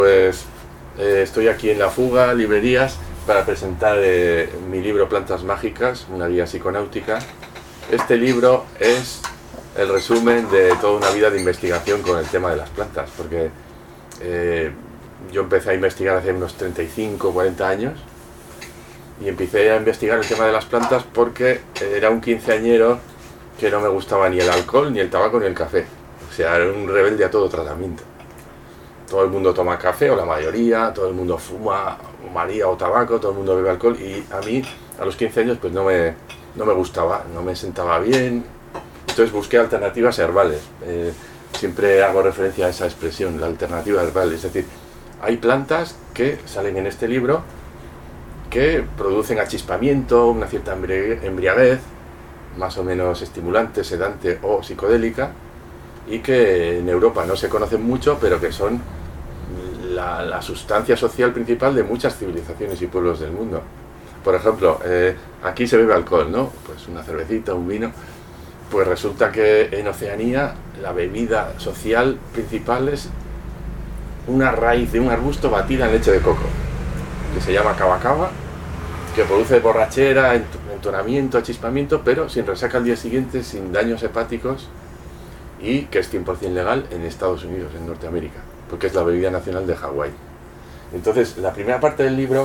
Pues estoy aquí en La Fuga, Librerías, para presentar mi libro Plantas Mágicas, una guía psiconáutica. Este libro es el resumen de toda una vida de investigación con el tema de las plantas, porque yo empecé a investigar hace unos 35 40 años y empecé a investigar el tema de las plantas porque era un quinceañero que no me gustaba ni el alcohol, ni el tabaco, ni el café. O sea, era un rebelde a todo tratamiento. Todo el mundo toma café, o la mayoría, todo el mundo fuma María o tabaco, todo el mundo bebe alcohol, y a mí, a los 15 años, pues no me gustaba, no me sentaba bien. Entonces busqué alternativas herbales. Siempre hago referencia a esa expresión, la alternativa herbal. Es decir, hay plantas que salen en este libro que producen achispamiento, una cierta embriaguez, más o menos estimulante, sedante o psicodélica, y que en Europa no se conocen mucho, pero que son la sustancia social principal de muchas civilizaciones y pueblos del mundo. Por ejemplo, aquí se bebe alcohol, ¿no? Pues una cervecita, un vino. Pues resulta que en Oceanía la bebida social principal es una raíz de un arbusto batida en leche de coco, que se llama cava cava, que produce borrachera, entonamiento, achispamiento, pero sin resaca al día siguiente, sin daños hepáticos, y que es 100% legal en Estados Unidos, en Norteamérica, porque es la bebida nacional de Hawái. Entonces, la primera parte del libro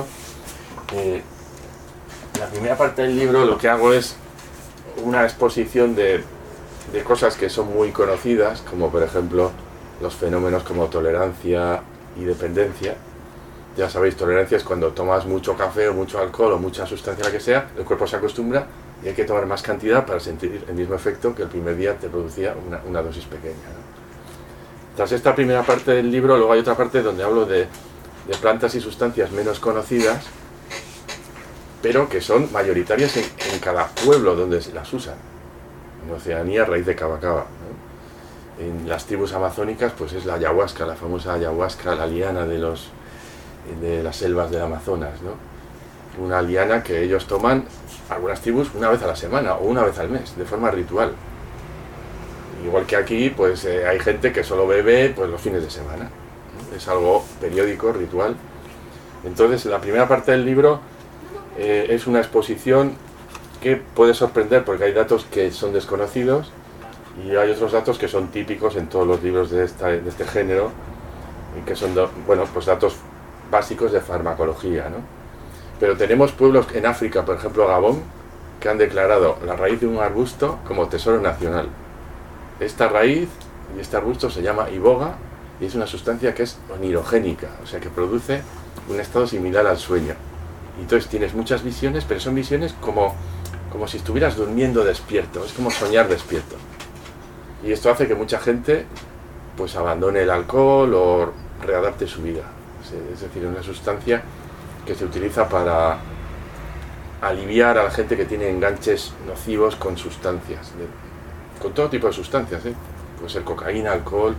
lo que hago es una exposición de cosas que son muy conocidas, como por ejemplo los fenómenos como tolerancia y dependencia. Ya sabéis, tolerancia es cuando tomas mucho café o mucho alcohol o mucha sustancia, la que sea, el cuerpo se acostumbra y hay que tomar más cantidad para sentir el mismo efecto que el primer día te producía una dosis pequeña, ¿no? Tras esta primera parte del libro, luego hay otra parte donde hablo de plantas y sustancias menos conocidas, pero que son mayoritarias en cada pueblo donde se las usan. En Oceanía, raíz de cava cava, ¿no? En las tribus amazónicas, pues es la ayahuasca, la famosa ayahuasca, la liana de las selvas del Amazonas, ¿no? Una liana que ellos toman, algunas tribus, una vez a la semana o una vez al mes, de forma ritual. Igual que aquí, pues hay gente que solo bebe pues los fines de semana, ¿no? Es algo periódico, ritual. Entonces, la primera parte del libro es una exposición que puede sorprender porque hay datos que son desconocidos y hay otros datos que son típicos en todos los libros de este género, y que son pues datos básicos de farmacología, ¿no? Pero tenemos pueblos en África, por ejemplo Gabón, que han declarado la raíz de un arbusto como tesoro nacional. Esta raíz y este arbusto se llama iboga y es una sustancia que es onirogénica, o sea que produce un estado similar al sueño. Y entonces tienes muchas visiones, pero son visiones como si estuvieras durmiendo despierto, es como soñar despierto. Y esto hace que mucha gente pues abandone el alcohol o readapte su vida. Es decir, una sustancia que se utiliza para aliviar a la gente que tiene enganches nocivos con sustancias, con todo tipo de sustancias, puede ser cocaína, alcohol,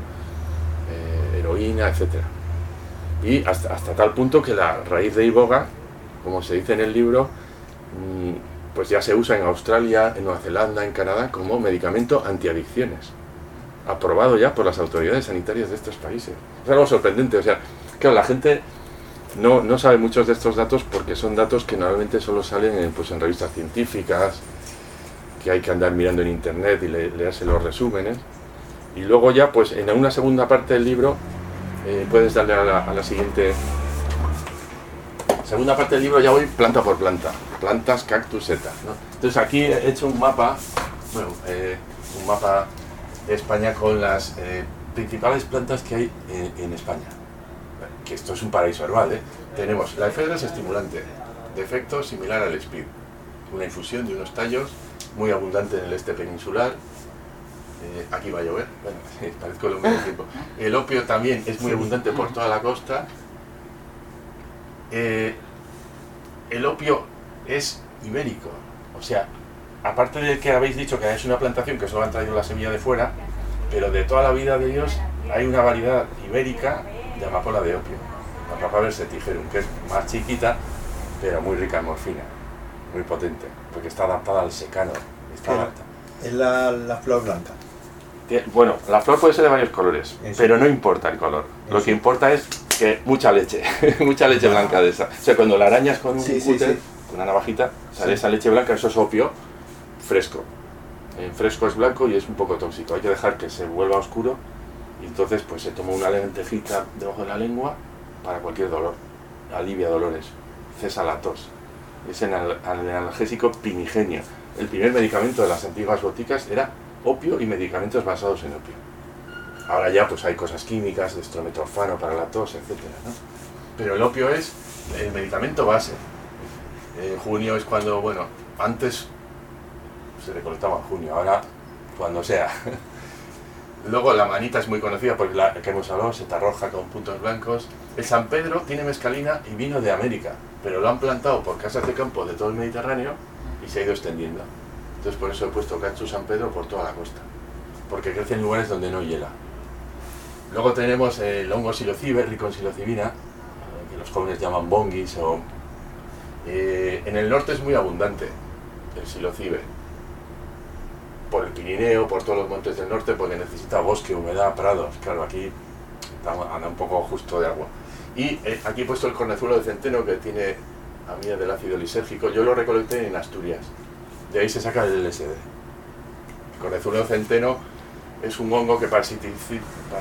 heroína, etc. Y hasta tal punto que la raíz de iboga, como se dice en el libro, pues ya se usa en Australia, en Nueva Zelanda, en Canadá, como medicamento antiadicciones, aprobado ya por las autoridades sanitarias de estos países. Es algo sorprendente, o sea, claro, la gente no sabe muchos de estos datos porque son datos que normalmente solo salen en revistas científicas, que hay que andar mirando en internet y leerse los resúmenes. Y luego ya, pues en una segunda parte del libro, puedes darle a la siguiente segunda parte del libro, ya voy planta por planta, plantas, cactus, setas, ¿no? Entonces aquí he hecho un mapa de España con las principales plantas que hay en España. Que esto es un paraíso herbal, ¿eh? Tenemos la efedra, es estimulante, de efecto similar al speed, una infusión de unos tallos muy abundante en el este peninsular. Aquí va a llover, bueno, parezco lo mismo tiempo. El opio también es muy abundante por toda la costa. El opio es ibérico, o sea, aparte de que habéis dicho que es una plantación que solo han traído la semilla de fuera, pero de toda la vida de Dios hay una variedad ibérica de amapola de opio, la Papaver setigerum, que es más chiquita, pero muy rica en morfina, muy potente, porque está adaptada al secano. Es la flor blanca. Bueno, la flor puede ser de varios colores, pero no importa el color. Lo que importa es que mucha leche, mucha leche blanca de esa. O sea, cuando la arañas con un cúter, con una navajita, sale esa leche blanca, eso es opio fresco. En fresco es blanco y es un poco tóxico. Hay que dejar que se vuelva oscuro y entonces pues se toma una lentejita debajo de la lengua para cualquier dolor. Alivia dolores, cesa la tos. Es el analgésico primigenio. El primer medicamento de las antiguas boticas era opio y medicamentos basados en opio. Ahora ya pues hay cosas químicas, dextrometorfano para la tos, etcétera, ¿no? Pero el opio es el medicamento base. En junio es cuando, bueno, antes se recolectaba en junio, ahora cuando sea. Luego la manita es muy conocida porque la que hemos hablado, seta roja con puntos blancos. El San Pedro tiene mescalina y vino de América, pero lo han plantado por casas de campo de todo el Mediterráneo y se ha ido extendiendo. Entonces por eso he puesto Cactus San Pedro por toda la costa, porque crece en lugares donde no hiela. Luego tenemos el hongo psilocibe, rico en psilocibina, que los jóvenes llaman bongis, o en el norte es muy abundante el psilocibe. Por el Pirineo, por todos los montes del norte, porque necesita bosque, humedad, prados. Claro, aquí anda un poco justo de agua. Y aquí he puesto el cornezuelo de centeno, que tiene amida del ácido lisérgico. Yo lo recolecté en Asturias. De ahí se saca el LSD. El cornezuelo de centeno es un hongo que parasitiza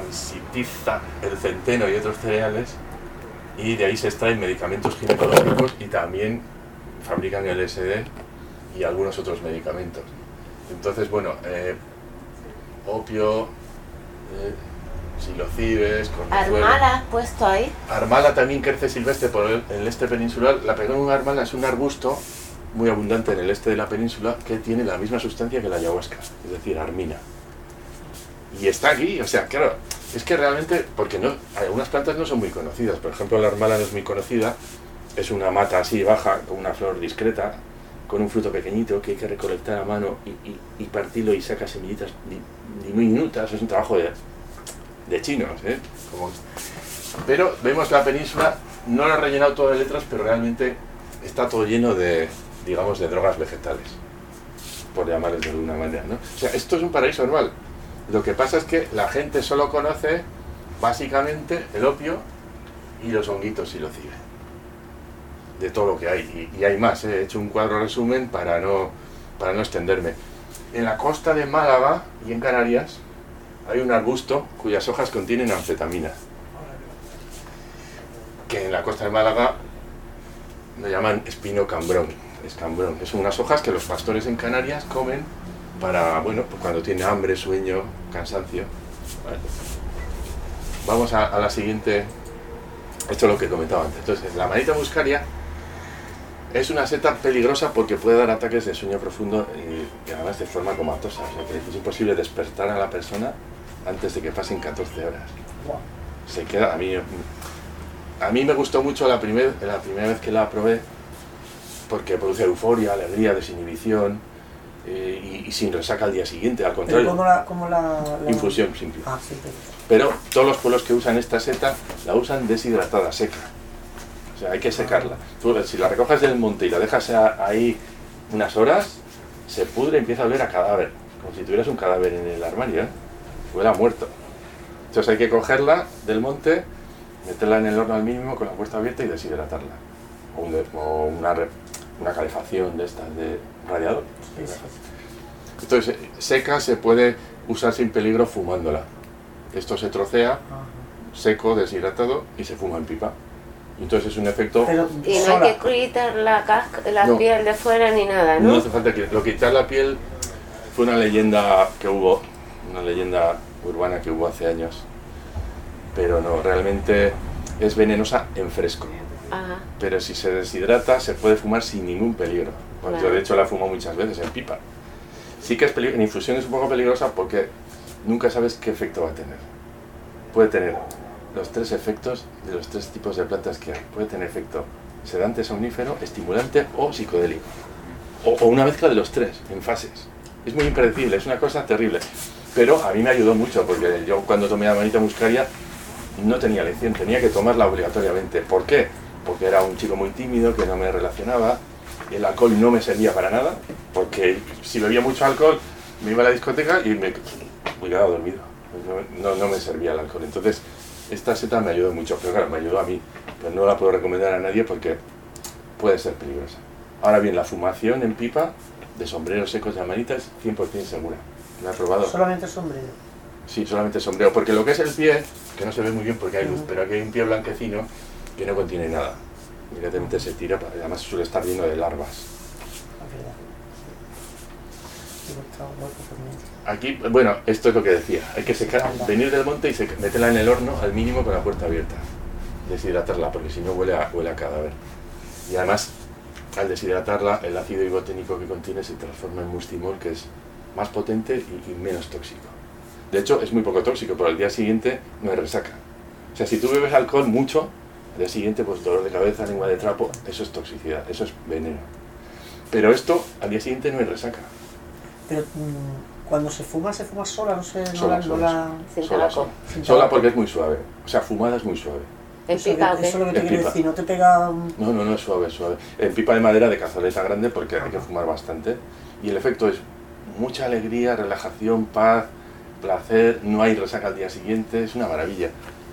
el centeno y otros cereales, y de ahí se extraen medicamentos ginecológicos y también fabrican el LSD y algunos otros medicamentos. Entonces, bueno, opio, psilocibes, cornezuelo. ¿Armala has puesto ahí? Armala también crece silvestre por el este peninsular. La pegaron armala es un arbusto muy abundante en el este de la península que tiene la misma sustancia que la ayahuasca, es decir, armina. Y está aquí, o sea, claro, es que realmente, porque no, algunas plantas no son muy conocidas. Por ejemplo, la armala no es muy conocida, es una mata así baja, con una flor discreta, con un fruto pequeñito que hay que recolectar a mano y partirlo y saca semillitas diminutas. Es un trabajo de chinos, ¿eh? Pero vemos la península, no lo he rellenado todo de letras, pero realmente está todo lleno de, digamos, de drogas vegetales, por llamarles de alguna manera, ¿no? O sea, esto es un paraíso normal. Lo que pasa es que la gente solo conoce básicamente el opio y los honguitos psilocibe, de todo lo que hay, y hay más, he hecho un cuadro resumen para no extenderme. En la costa de Málaga y en Canarias hay un arbusto cuyas hojas contienen anfetamina, que en la costa de Málaga lo llaman espino cambrón, escambrón. Es unas hojas que los pastores en Canarias comen para, bueno, pues cuando tiene hambre, sueño, cansancio. Vale. Vamos a la siguiente. Esto es lo que comentaba antes. Entonces, la manita muscaria es una seta peligrosa porque puede dar ataques de sueño profundo y además de forma comatosa. O sea, que es imposible despertar a la persona antes de que pasen 14 horas. Se queda, a mí me gustó mucho la primera vez que la probé, porque produce euforia, alegría, desinhibición, y sin resaca al día siguiente, al contrario. ¿Cómo la...? Infusión simple. Ah, sí. Pero todos los pueblos que usan esta seta la usan deshidratada, seca. O sea, hay que secarla. Tú, si la recoges del monte y la dejas ahí unas horas, se pudre y empieza a oler a cadáver, como si tuvieras un cadáver en el armario, ¿eh? Huele a muerto. Entonces hay que cogerla del monte, meterla en el horno al mínimo con la puerta abierta y deshidratarla. O una calefacción de estas de radiador. Entonces, seca se puede usar sin peligro fumándola. Esto se trocea, seco, deshidratado, y se fuma en pipa. Entonces es un efecto... Y no hay que quitar la piel de fuera ni nada, ¿no? No hace falta quitar la piel. Fue una leyenda que hubo, una leyenda urbana que hubo hace años. Pero no, realmente es venenosa en fresco. Ajá. Pero si se deshidrata se puede fumar sin ningún peligro. Pues claro. Yo de hecho la fumo muchas veces en pipa. Sí que es en infusión es un poco peligrosa porque nunca sabes qué efecto va a tener. Puede tener los tres efectos de los tres tipos de plantas que hay. Puede tener efecto sedante, somnífero, estimulante o psicodélico. O una mezcla de los tres, en fases. Es muy impredecible, es una cosa terrible. Pero a mí me ayudó mucho porque yo cuando tomé la manita muscaria no tenía elección, tenía que tomarla obligatoriamente. ¿Por qué? Porque era un chico muy tímido, que no me relacionaba, el alcohol no me servía para nada, porque si bebía mucho alcohol me iba a la discoteca y me quedaba dormido, no me servía el alcohol. Entonces esta seta me ayudó mucho, pero claro, me ayudó a mí, pero no la puedo recomendar a nadie porque puede ser peligrosa. Ahora bien, la fumación en pipa de sombreros secos de amanita es 100% segura. ¿La he probado? Solamente sombrero. Sí, solamente sombrero, porque lo que es el pie, que no se ve muy bien porque hay luz, pero aquí hay un pie blanquecino que no contiene nada. Inmediatamente se tira, además suele estar lleno de larvas. Aquí, bueno, esto es lo que decía, hay que secar, venir del monte y meterla en el horno al mínimo con la puerta abierta, deshidratarla, porque si no huele a cadáver. Y además, al deshidratarla, el ácido iboténico que contiene se transforma en mustimol, que es más potente y menos tóxico. De hecho, es muy poco tóxico, pero al día siguiente no hay resaca. O sea, si tú bebes alcohol mucho, al día siguiente, pues dolor de cabeza, lengua de trapo, eso es toxicidad, eso es veneno. Pero esto, al día siguiente no hay resaca. Pero cuando se fuma sola, no sé, sola porque es muy suave. O sea, fumada es muy suave. ¿En pipa o qué? Eso es lo que te quiero decir, no te pega... No, es suave, suave. En pipa de madera de cazoleta grande porque hay que fumar bastante. Y el efecto es mucha alegría, relajación, paz, placer, no hay resaca al día siguiente, es una maravilla.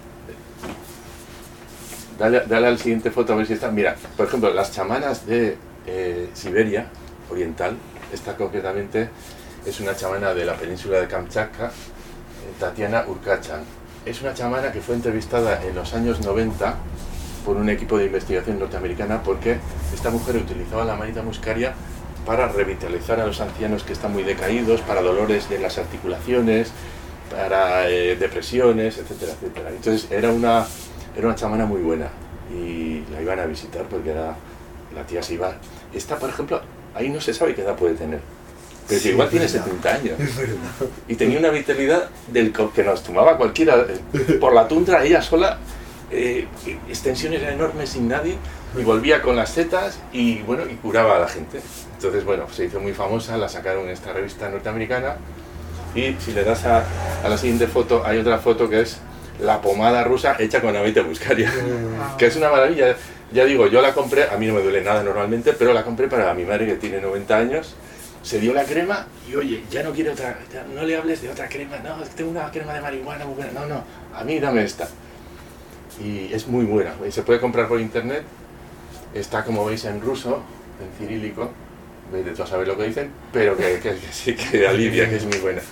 Dale al siguiente foto a ver si está. Mira, por ejemplo, las chamanas de Siberia Oriental, esta concretamente es una chamana de la península de Kamchatka, Tatiana Urkachan. Es una chamana que fue entrevistada en los años 90 por un equipo de investigación norteamericana porque esta mujer utilizaba la manita muscaria para revitalizar a los ancianos que están muy decaídos, para dolores de las articulaciones, para depresiones, etcétera, etcétera. Entonces era una chamana muy buena y la iban a visitar porque la tía se iba... Esta, por ejemplo, ahí no se sabe qué edad puede tener, pero sí, igual tiene 70 años y tenía una vitalidad que nos tomaba cualquiera por la tundra, ella sola, extensiones enormes sin nadie, y volvía con las setas y bueno, y curaba a la gente. Entonces bueno, se hizo muy famosa, la sacaron en esta revista norteamericana. Y si le das a la siguiente foto, hay otra foto que es la pomada rusa hecha con aceite muscaria, que es una maravilla. Ya digo, yo la compré, a mí no me duele nada normalmente, pero la compré para mi madre que tiene 90 años, se dio la crema y oye, ya no quiere otra, no le hables de otra crema, no, tengo una crema de marihuana muy buena, no, a mí dame esta. Y es muy buena, y se puede comprar por internet, está como veis en ruso, en cirílico, veis de todo saber lo que dicen, pero que sí que alivia, que es muy buena.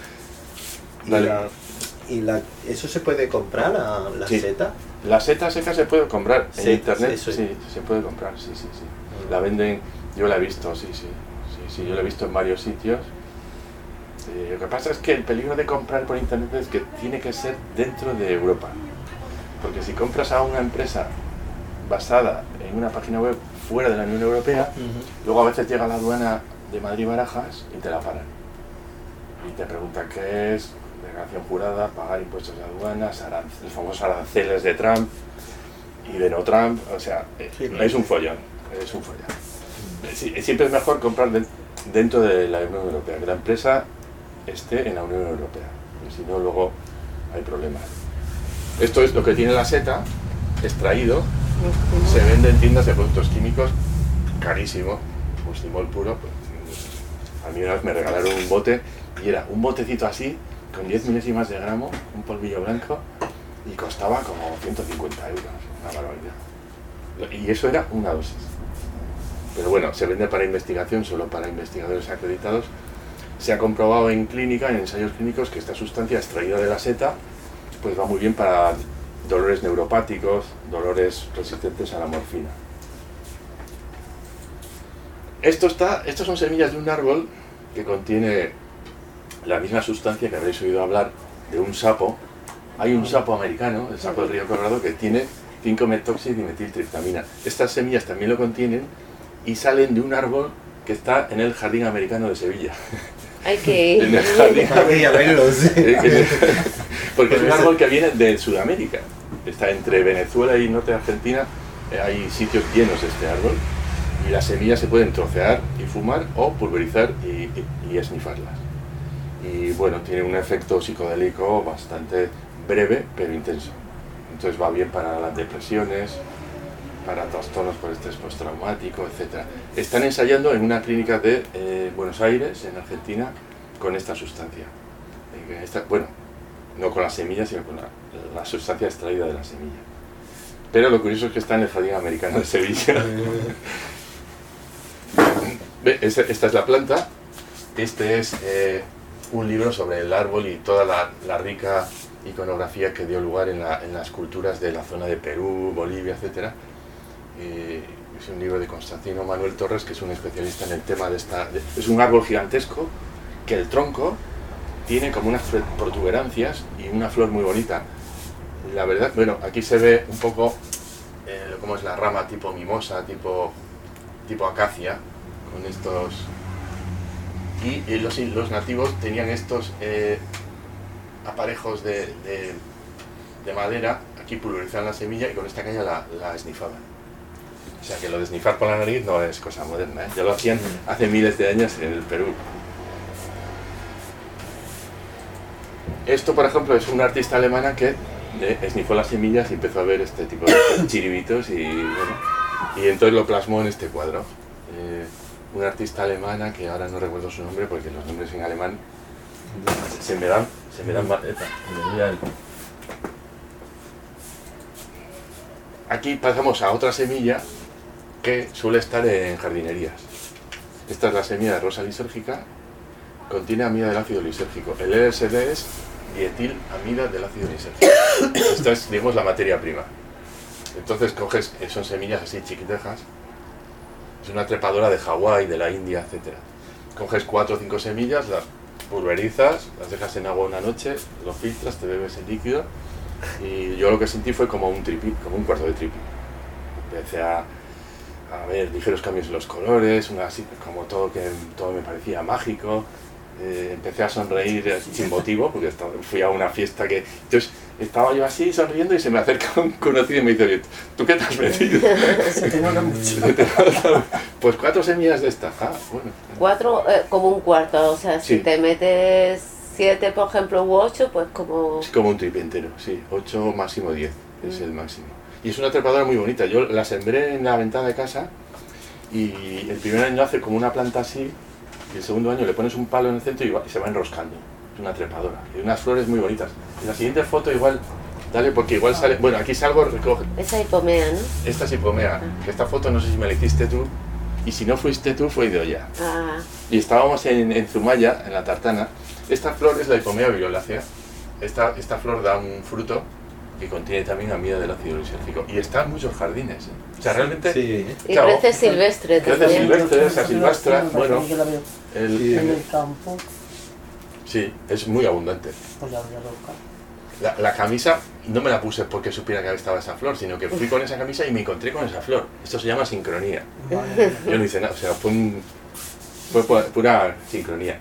¿Eso se puede comprar, la seta? La seta seca se puede comprar en internet, sí. Sí, se puede comprar, sí. La venden, yo la he visto, sí, yo la he visto en varios sitios. Lo que pasa es que el peligro de comprar por internet es que tiene que ser dentro de Europa. Porque si compras a una empresa basada en una página web fuera de la Unión Europea, luego a veces llega la aduana de Madrid-Barajas y te la paran. Y te preguntan qué es, declaración jurada, pagar impuestos de aduanas, los famosos aranceles de Trump y de no Trump, o sea, es un follón. Siempre es mejor comprar dentro de la Unión Europea, que la empresa esté en la Unión Europea, porque si no luego hay problemas. Esto es lo que tiene la seta, extraído, se vende en tiendas de productos químicos, carísimo, mustimol puro. A mí una vez me regalaron un bote y era un botecito así, con 10 milésimas de gramo, un polvillo blanco, y costaba como 150 euros, una barbaridad. Y eso era una dosis. Pero bueno, se vende para investigación, solo para investigadores acreditados. Se ha comprobado en clínica, en ensayos clínicos, que esta sustancia extraída de la seta pues va muy bien para dolores neuropáticos, dolores resistentes a la morfina. Estos son semillas de un árbol que contiene la misma sustancia que habréis oído hablar de un sapo. Hay un sapo americano, el sapo del río Colorado, que tiene 5-metóxidimetiltriptamina. Estas semillas también lo contienen y salen de un árbol que está en el Jardín Americano de Sevilla. Hay que ir. En el jardín. A verlos. Porque es un árbol que viene de Sudamérica. Está entre Venezuela y norte de Argentina. Hay sitios llenos de este árbol. Y las semillas se pueden trocear y fumar o pulverizar y esnifarlas. Y bueno, tiene un efecto psicodélico bastante breve pero intenso. Entonces va bien para las depresiones, para trastornos por estrés postraumático, etc. Están ensayando en una clínica de Buenos Aires, en Argentina, con esta sustancia. Bueno, no con las semillas, sino con la sustancia extraída de la semilla. Pero lo curioso es que está en el Jardín Americano de Sevilla. Esta es la planta. Este es un libro sobre el árbol y toda la rica iconografía que dio lugar en las culturas de la zona de Perú, Bolivia, etc. Es un libro de Constantino Manuel Torres, que es un especialista en el tema de esta... Es un árbol gigantesco que el tronco tiene como unas protuberancias y una flor muy bonita. La verdad, bueno, aquí se ve un poco cómo es la rama tipo mimosa, tipo acacia, con estos... Y los nativos tenían estos aparejos de madera, aquí pulverizaban la semilla y con esta caña la esnifaban. O sea que lo de esnifar por la nariz no es cosa moderna, ¿eh? Ya lo hacían hace miles de años en el Perú. Esto, por ejemplo, es una artista alemana que esnifó las semillas y empezó a ver este tipo de chiribitos y entonces lo plasmó en este cuadro. Una artista alemana que ahora no recuerdo su nombre porque los nombres en alemán se me dan mal. Aquí pasamos a otra semilla que suele estar en jardinerías. Esta es la semilla de rosa lisérgica, contiene amida del ácido lisérgico. El LSD es dietilamida del ácido lisérgico. Esta es, digamos, la materia prima. Entonces coges, son semillas así chiquitejas. Es una trepadora de Hawái, de la India, etc. Coges 4 o 5 semillas, las pulverizas, las dejas en agua una noche, lo filtras, te bebes el líquido. Y yo lo que sentí fue como un tripi, como un cuarto de tripi. Empecé a ver ligeros cambios en los colores, así como todo me parecía mágico. Empecé a sonreír sin motivo, porque fui a una fiesta que... Entonces estaba yo así sonriendo y se me acerca un conocido y me dice: ¿tú qué te has metido? Se te nota mucho. Pues 4 semillas de estas. Bueno. 4 como un cuarto, o sea, si Sí. te metes 7, por ejemplo, u 8, pues como... Es como un tripi entero, sí. 8, máximo 10, es el máximo. Y es una trepadora muy bonita. Yo la sembré en la ventana de casa y el primer año hace como una planta así y el segundo año le pones un palo en el centro y se va enroscando. Es una trepadora. Y unas flores muy bonitas. En la siguiente foto igual, dale, porque igual sale... Bueno, aquí salgo, recoge. Esa hipomea, ¿no? Esta es hipomea. Que esta foto no sé si me la hiciste tú. Y si no fuiste tú, fue Idoia. Ah, Y estábamos en Zumaya, en la tartana. Esta flor es la hipomea violácea. Esta flor da un fruto que contiene también amida del ácido lisérgico. Y está en muchos jardines. O sea, realmente... Sí. y Claro. crece silvestre Crece también. silvestre, esa silvestra, bueno, Yo la veo el- en el campo, sí, es muy abundante. pues ya voy a buscar. La camisa no me la puse porque supiera que estaba esa flor, sino que fui con esa camisa y me encontré con esa flor. Esto se llama sincronía. Vale. Yo no hice nada, o sea, fue pura sincronía.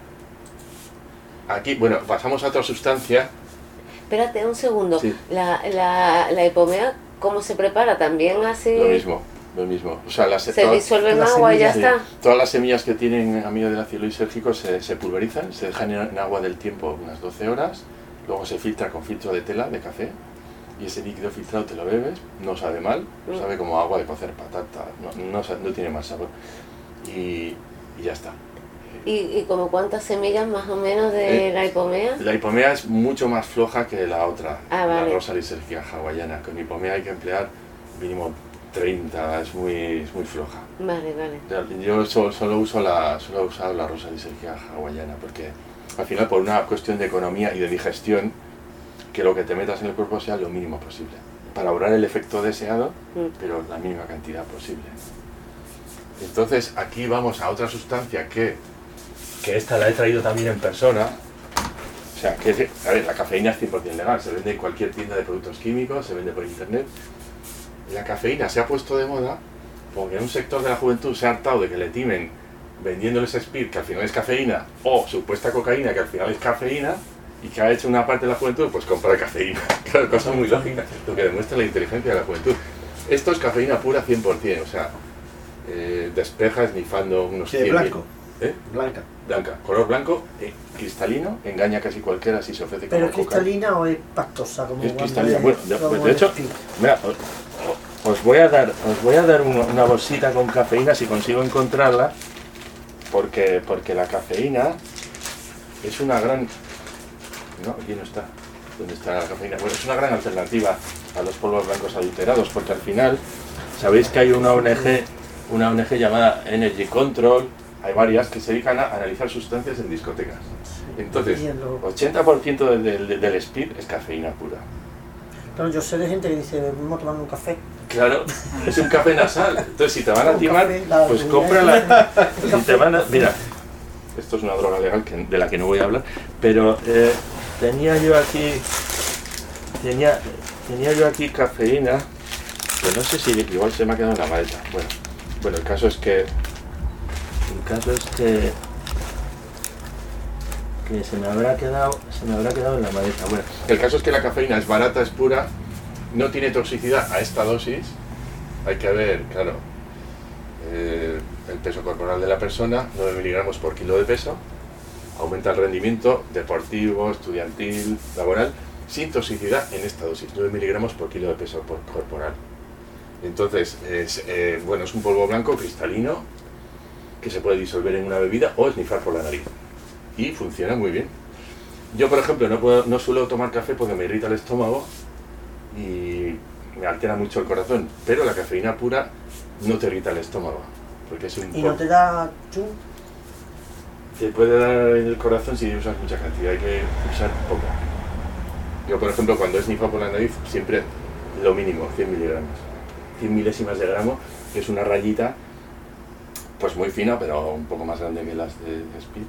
Aquí, bueno, pasamos a otra sustancia. Espérate un segundo. Sí. La hipomea, ¿cómo se prepara? También así... Lo mismo. O sea, Se disuelve en las agua y ya sí, está. todas las semillas que tienen amida del ácido lisérgico se pulverizan, se dejan en agua del tiempo unas 12 horas, luego se filtra con filtro de tela, de café, y ese líquido filtrado te lo bebes, no sabe mal, sabe como agua de cocer patata, no tiene más sabor, y ya está. ¿Y como cuántas semillas más o menos de la hipomea? La hipomea es mucho más floja que la otra, Ah, la vale. rosa lisérgica hawaiana. Con hipomea hay que emplear mínimo 30, es muy floja. Vale, vale. Yo solo he usado la rosa lisérgica hawaiana porque al final, por una cuestión de economía y de digestión, que lo que te metas en el cuerpo sea lo mínimo posible para lograr el efecto deseado, pero la mínima cantidad posible. Entonces aquí vamos a otra sustancia que esta la he traído también en persona. O sea, que a ver, la cafeína es 100% legal, se vende en cualquier tienda de productos químicos, se vende por internet. La cafeína se ha puesto de moda porque un sector de la juventud se ha hartado de que le timen vendiéndoles speed, que al final es cafeína, o supuesta cocaína, que al final es cafeína, y que ha hecho una parte de la juventud, pues comprar cafeína. Claro, cosa muy lógica, lo que demuestra la inteligencia de la juventud. Esto es cafeína pura 100%, o sea, despeja esnifando unos Sí, 100.000. blanco. ¿Eh? Blanca. Blanca, color blanco, cristalino, engaña casi cualquiera si se ofrece como ¿Pero es coca. cristalina o es pastosa? Como Es cuando cristalina. es- Bueno, como de el hecho, speed? mira, os voy a dar una bolsita con cafeína si consigo encontrarla, porque la cafeína es una gran... No, aquí no está. ¿Dónde está la cafeína? Bueno, es una gran alternativa a los polvos blancos adulterados, porque al final, sabéis que hay una ONG llamada Energy Control, hay varias que se dedican a analizar sustancias en discotecas. Entonces, 80% del speed es cafeína pura. Claro, yo sé de gente que dice, vamos a tomar un café. Claro, es un café nasal. Entonces, si te van a Un timar, café, la pues bebida. cómprala. Si te van a... Mira, esto es una droga legal de la que no voy a hablar, pero tenía yo aquí cafeína, pero no sé si igual se me ha quedado en la maleta. Bueno, el caso es que se me habrá quedado en la maleta. Bueno, el caso es que la cafeína es barata, es pura, no tiene toxicidad a esta dosis. Hay que ver, claro, el peso corporal de la persona, 9 miligramos por kilo de peso, aumenta el rendimiento deportivo, estudiantil, laboral, sin toxicidad en esta dosis, 9 miligramos por kilo de peso corporal. Entonces, es un polvo blanco cristalino que se puede disolver en una bebida o esnifar por la nariz. Y funciona muy bien. Yo, por ejemplo, no suelo tomar café porque me irrita el estómago y me altera mucho el corazón, pero la cafeína pura no te irrita el estómago, porque es un ¿Y no te da chum? Te puede dar en el corazón si usas mucha cantidad, hay que usar poco. Yo, por ejemplo, cuando es esnifado por la nariz, siempre lo mínimo, 100 miligramos. 100 milésimas de gramo, que es una rayita, pues muy fina, pero un poco más grande que las de Speed.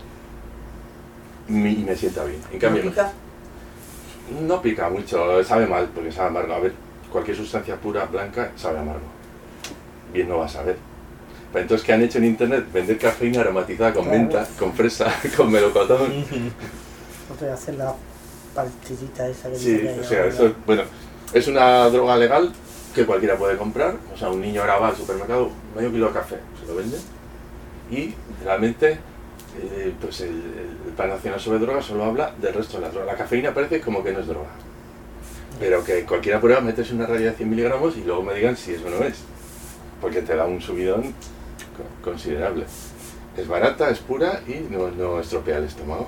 Y me sienta bien. En cambio, ¿No pica? no pica mucho, sabe mal, porque sabe amargo. A ver, cualquier sustancia pura, blanca, sabe amargo. Bien no vas a ver. Pero entonces, ¿qué han hecho en internet? Vender cafeína aromatizada con menta, con fresa, con melocotón. No te voy a hacer la partidita esa que Sí, dice que hay o sea, ahora. eso, bueno, es una droga legal que cualquiera puede comprar. O sea, un niño ahora va al supermercado, medio kilo de café, se lo venden. Y realmente, pues el Plan Nacional sobre Drogas solo habla del resto de las drogas. La cafeína parece como que no es droga. Pero que cualquiera prueba, metes una raya de 100 miligramos y luego me digan si eso no es. Porque te da un subidón considerable. Es barata, es pura y no estropea el estómago.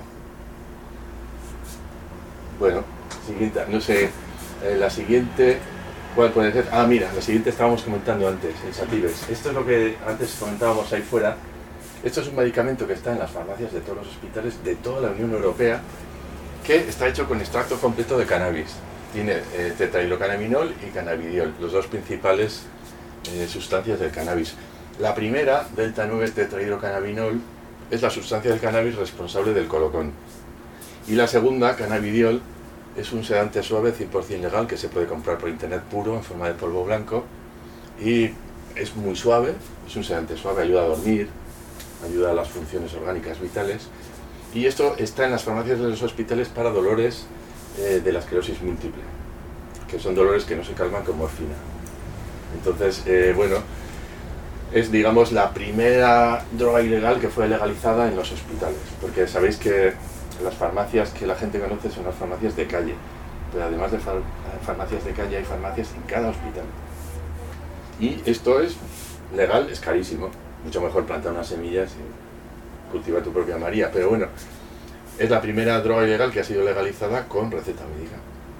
Bueno, siguiente, no sé, la siguiente, ¿cuál puede ser? Ah, mira, la siguiente estábamos comentando antes, el Sativex. Esto es lo que antes comentábamos ahí fuera. Esto es un medicamento que está en las farmacias de todos los hospitales de toda la Unión Europea, que está hecho con extracto completo de cannabis. Tiene tetrahidrocannabinol y cannabidiol, los dos principales sustancias del cannabis. La primera, delta 9 tetrahidrocannabinol, es la sustancia del cannabis responsable del colocón. Y la segunda, cannabidiol, es un sedante suave 100% legal que se puede comprar por internet puro en forma de polvo blanco y es muy suave, es un sedante suave, ayuda a dormir, ayuda a las funciones orgánicas vitales y esto está en las farmacias de los hospitales para dolores de la esclerosis múltiple, que son dolores que no se calman con morfina. Entonces, es, digamos, la primera droga ilegal que fue legalizada en los hospitales, porque sabéis que las farmacias que la gente conoce son las farmacias de calle, pero además de farmacias de calle hay farmacias en cada hospital. Y esto es legal, es carísimo, mucho mejor plantar unas semillas y cultivar tu propia María, pero bueno, es la primera droga ilegal que ha sido legalizada con receta médica.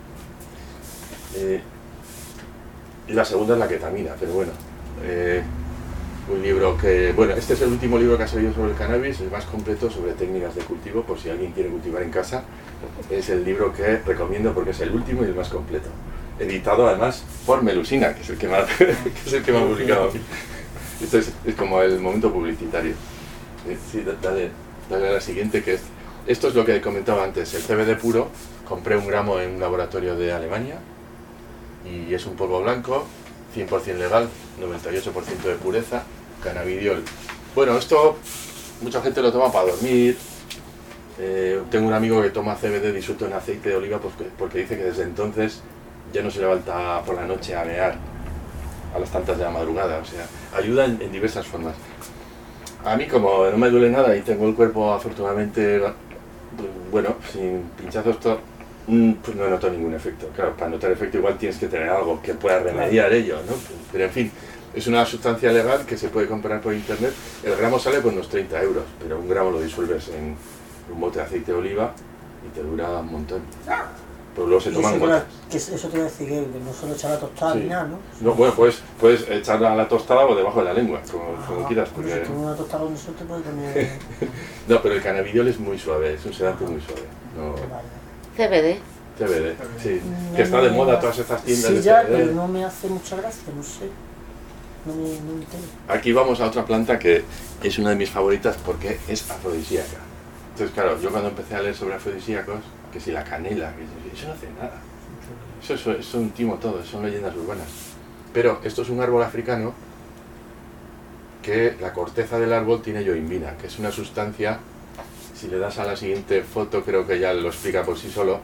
Y la segunda es la ketamina, pero bueno, un libro que, bueno, este es el último libro que ha salido sobre el cannabis, el más completo sobre técnicas de cultivo, por si alguien quiere cultivar en casa, es el libro que recomiendo porque es el último y el más completo. Editado además por Melusina, que es el que me ha publicado. Esto es como el momento publicitario. Sí, dale a la siguiente, que es, esto es lo que comentaba antes, el CBD puro, compré 1 gramo en un laboratorio de Alemania y es un polvo blanco, 100% legal, 98% de pureza, cannabidiol. Bueno, esto mucha gente lo toma para dormir. Tengo un amigo que toma CBD disuelto en aceite de oliva porque dice que desde entonces ya no se levanta por la noche a mear a las tantas de la madrugada. O sea, ayuda en diversas formas. A mí, como no me duele nada y tengo el cuerpo afortunadamente, bueno, sin pinchazos, pues no noto ningún efecto. Claro, para notar efecto igual tienes que tener algo que pueda remediar ello, ¿no? Pero en fin, es una sustancia legal que se puede comprar por internet. El gramo sale por unos 30 euros, pero 1 gramo lo disuelves en un bote de aceite de oliva y te dura un montón. pero luego se Y toman eso, gotas. eso te iba a decir que no solo echar la tostada Sí. ni nada, ¿no? No, bueno, puedes echarla a la tostada o debajo de la lengua, como quieras. Pero Porque... si tú una tostada con eso te puedes poner... No, pero el cannabidiol es muy suave, es un sedante muy suave. No, CBD. CBD, sí. No Que está de me- moda todas estas tiendas Sí, de ya, CBD. pero no me hace mucha gracia, no sé. No me interesa. Aquí vamos a otra planta que es una de mis favoritas porque es afrodisíaca. Entonces, claro, yo cuando empecé a leer sobre afrodisíacos, que si la canela, que eso no hace nada. Eso es un timo todo, son leyendas urbanas. Pero esto es un árbol africano que la corteza del árbol tiene yoimbina, que es una sustancia, si le das a la siguiente foto creo que ya lo explica por sí solo.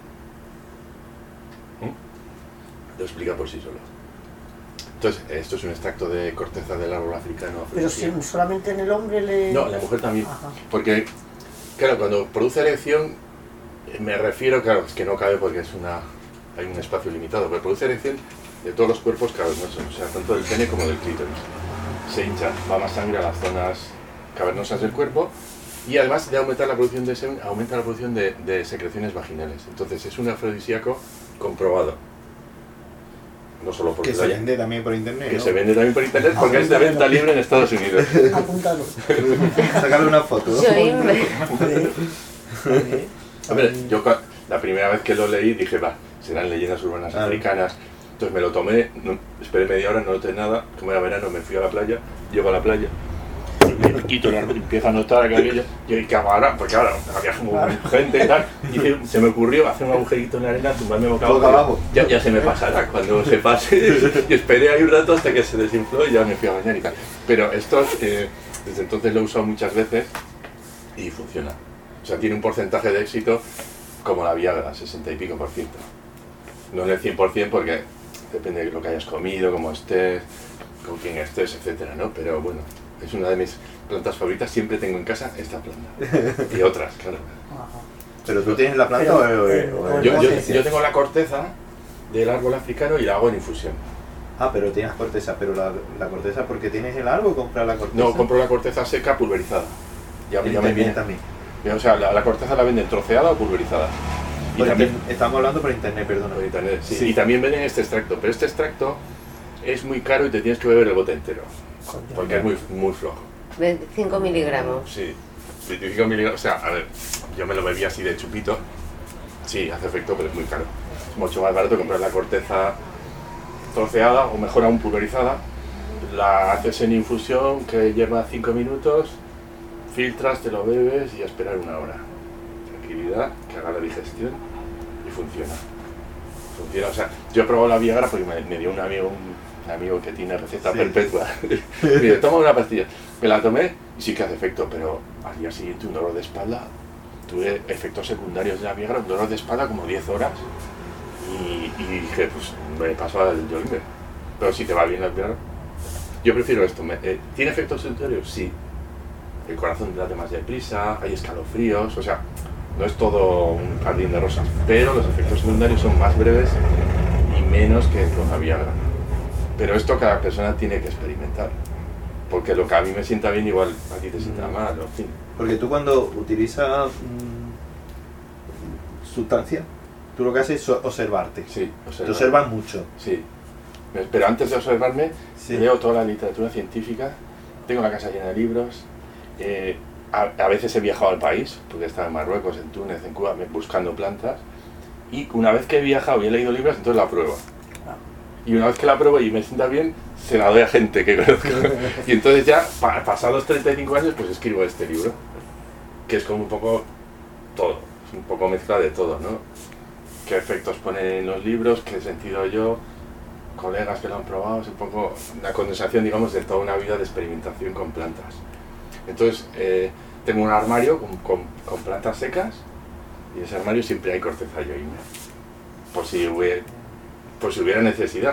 Lo explica por sí solo. Entonces, esto es un extracto de corteza del árbol africano. Pero si solamente en el hombre le... No, la mujer también. Ajá. Porque, claro, cuando produce erección, me refiero, claro, es que no cabe porque hay un espacio limitado, pero produce erección de todos los cuerpos cavernosos, o sea, tanto del pene como del clítoris. Se hincha, va más sangre a las zonas cavernosas del cuerpo y además de aumentar la producción de semen, aumenta la producción de secreciones vaginales. Entonces es un afrodisíaco comprobado. No solo porque Que se vende también por internet, que ¿no? se vende también por internet porque es de venta libre en Estados Unidos. Apúntalo. Sacarle una foto. Yoimbe. Hombre, yo la primera vez que lo leí dije, va, serán leyendas urbanas africanas. Entonces me lo tomé, esperé media hora, no noté nada. Como era verano, me fui a la playa, llego a la playa, me quito el árbol y empiezo a notar aquello. Y ¿qué hago ahora? Porque ahora había como gente y tal. Y se me ocurrió hacer un agujerito en la arena, tumbarme boca abajo. Ya se me pasará cuando se pase. Y esperé ahí un rato hasta que se desinfló y ya me fui a bañar y tal. Pero esto, desde entonces lo he usado muchas veces y funciona. O sea, tiene un porcentaje de éxito como la Viagra, 60 y pico %. No en el 100% porque depende de lo que hayas comido, cómo estés, con quién estés, etcétera, ¿no? Pero bueno, es una de mis plantas favoritas, siempre tengo en casa esta planta. Y otras, claro. ¿Pero tú tienes la planta o Yo tengo la corteza del árbol africano y la hago en infusión. Ah, pero tienes corteza, pero la corteza porque tienes el árbol o compras la corteza. No, compro la corteza seca pulverizada. Ya me viene. También. O sea, la corteza la venden troceada o pulverizada. Y también Estamos hablando por internet, perdona. por internet, sí. Sí. Y también venden este extracto, pero este extracto es muy caro y te tienes que beber el bote entero, porque es muy flojo. 25 miligramos. Sí, 25 miligramos, o sea, a ver, yo me lo bebí así de chupito, sí, hace efecto, pero es muy caro. Es mucho más barato comprar la corteza troceada o mejor aún pulverizada, la haces en infusión que lleva 5 minutos, filtras, te lo bebes y a esperar una hora. Tranquilidad, que haga la digestión y funciona. Funciona, o sea, yo he probado la Viagra porque me dio un amigo que tiene receta perpetua. Me dice, toma una pastilla. Me la tomé y sí que hace efecto, pero al día siguiente un dolor de espalda. Tuve efectos secundarios de la Viagra, un dolor de espalda como 10 horas. Y dije, pues me paso al Yoimbe. Pero si te va bien la Viagra. Yo prefiero esto. ¿Tiene efectos secundarios? Sí. El corazón late más deprisa, hay escalofríos, o sea, no es todo un jardín de rosas, pero los efectos secundarios son más breves y menos que con la Viagra. Pero esto cada persona tiene que experimentar, porque lo que a mí me sienta bien igual a ti te sienta mal, en fin. Porque tú cuando utilizas sustancia, tú lo que haces es observarte. Sí, Te observas mucho. Sí. Pero antes de observarme, Sí. leo toda la literatura científica, tengo la casa llena de libros, a veces he viajado al país, porque he estado en Marruecos, en Túnez, en Cuba, buscando plantas, y una vez que he viajado y he leído libros, entonces la pruebo. Y una vez que la pruebo y me sienta bien, se la doy a gente que conozco. Y entonces ya, pasados 35 años, pues escribo este libro, que es como un poco todo, es un poco mezcla de todo, ¿no? Qué efectos ponen en los libros, qué sentido yo, colegas que lo han probado, es un poco una condensación, digamos, de toda una vida de experimentación con plantas. Entonces, tengo un armario con plantas secas y en ese armario siempre hay corteza yoime, por si hubiera necesidad.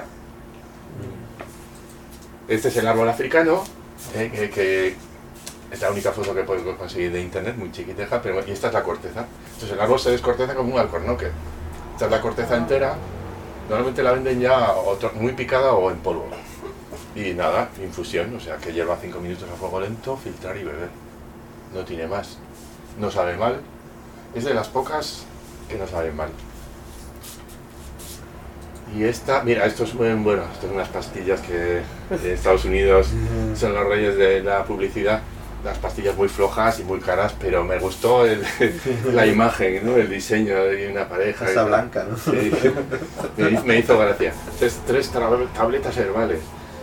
Este es el árbol africano, que es la única foto que puedo conseguir de internet, muy chiquiteja, pero y esta es la corteza. Entonces el árbol se descorteza como un alcornoque. Esta es la corteza entera, normalmente la venden ya muy picada o en polvo. Y nada, infusión, o sea que lleva 5 minutos a fuego lento, filtrar y beber. No tiene más. No sabe mal. Es de las pocas que no saben mal. Y esta, mira, esto es muy bueno, esto son unas pastillas que en Estados Unidos son los reyes de la publicidad. Las pastillas muy flojas y muy caras, pero me gustó la imagen, ¿no? El diseño de una pareja. Esa blanca, ¿no? Sí, me hizo gracia. Entonces, 3 tabletas herbales.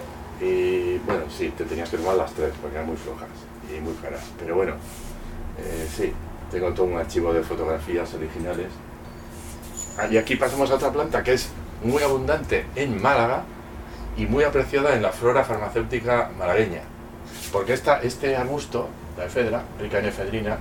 Y bueno, sí, te tenías que tomar las 3 porque eran muy flojas y muy caras. Pero bueno, sí, tengo todo un archivo de fotografías originales. Y aquí pasamos a otra planta que es muy abundante en Málaga y muy apreciada en la flora farmacéutica malagueña. Porque este arbusto, la efedra, rica en efedrina,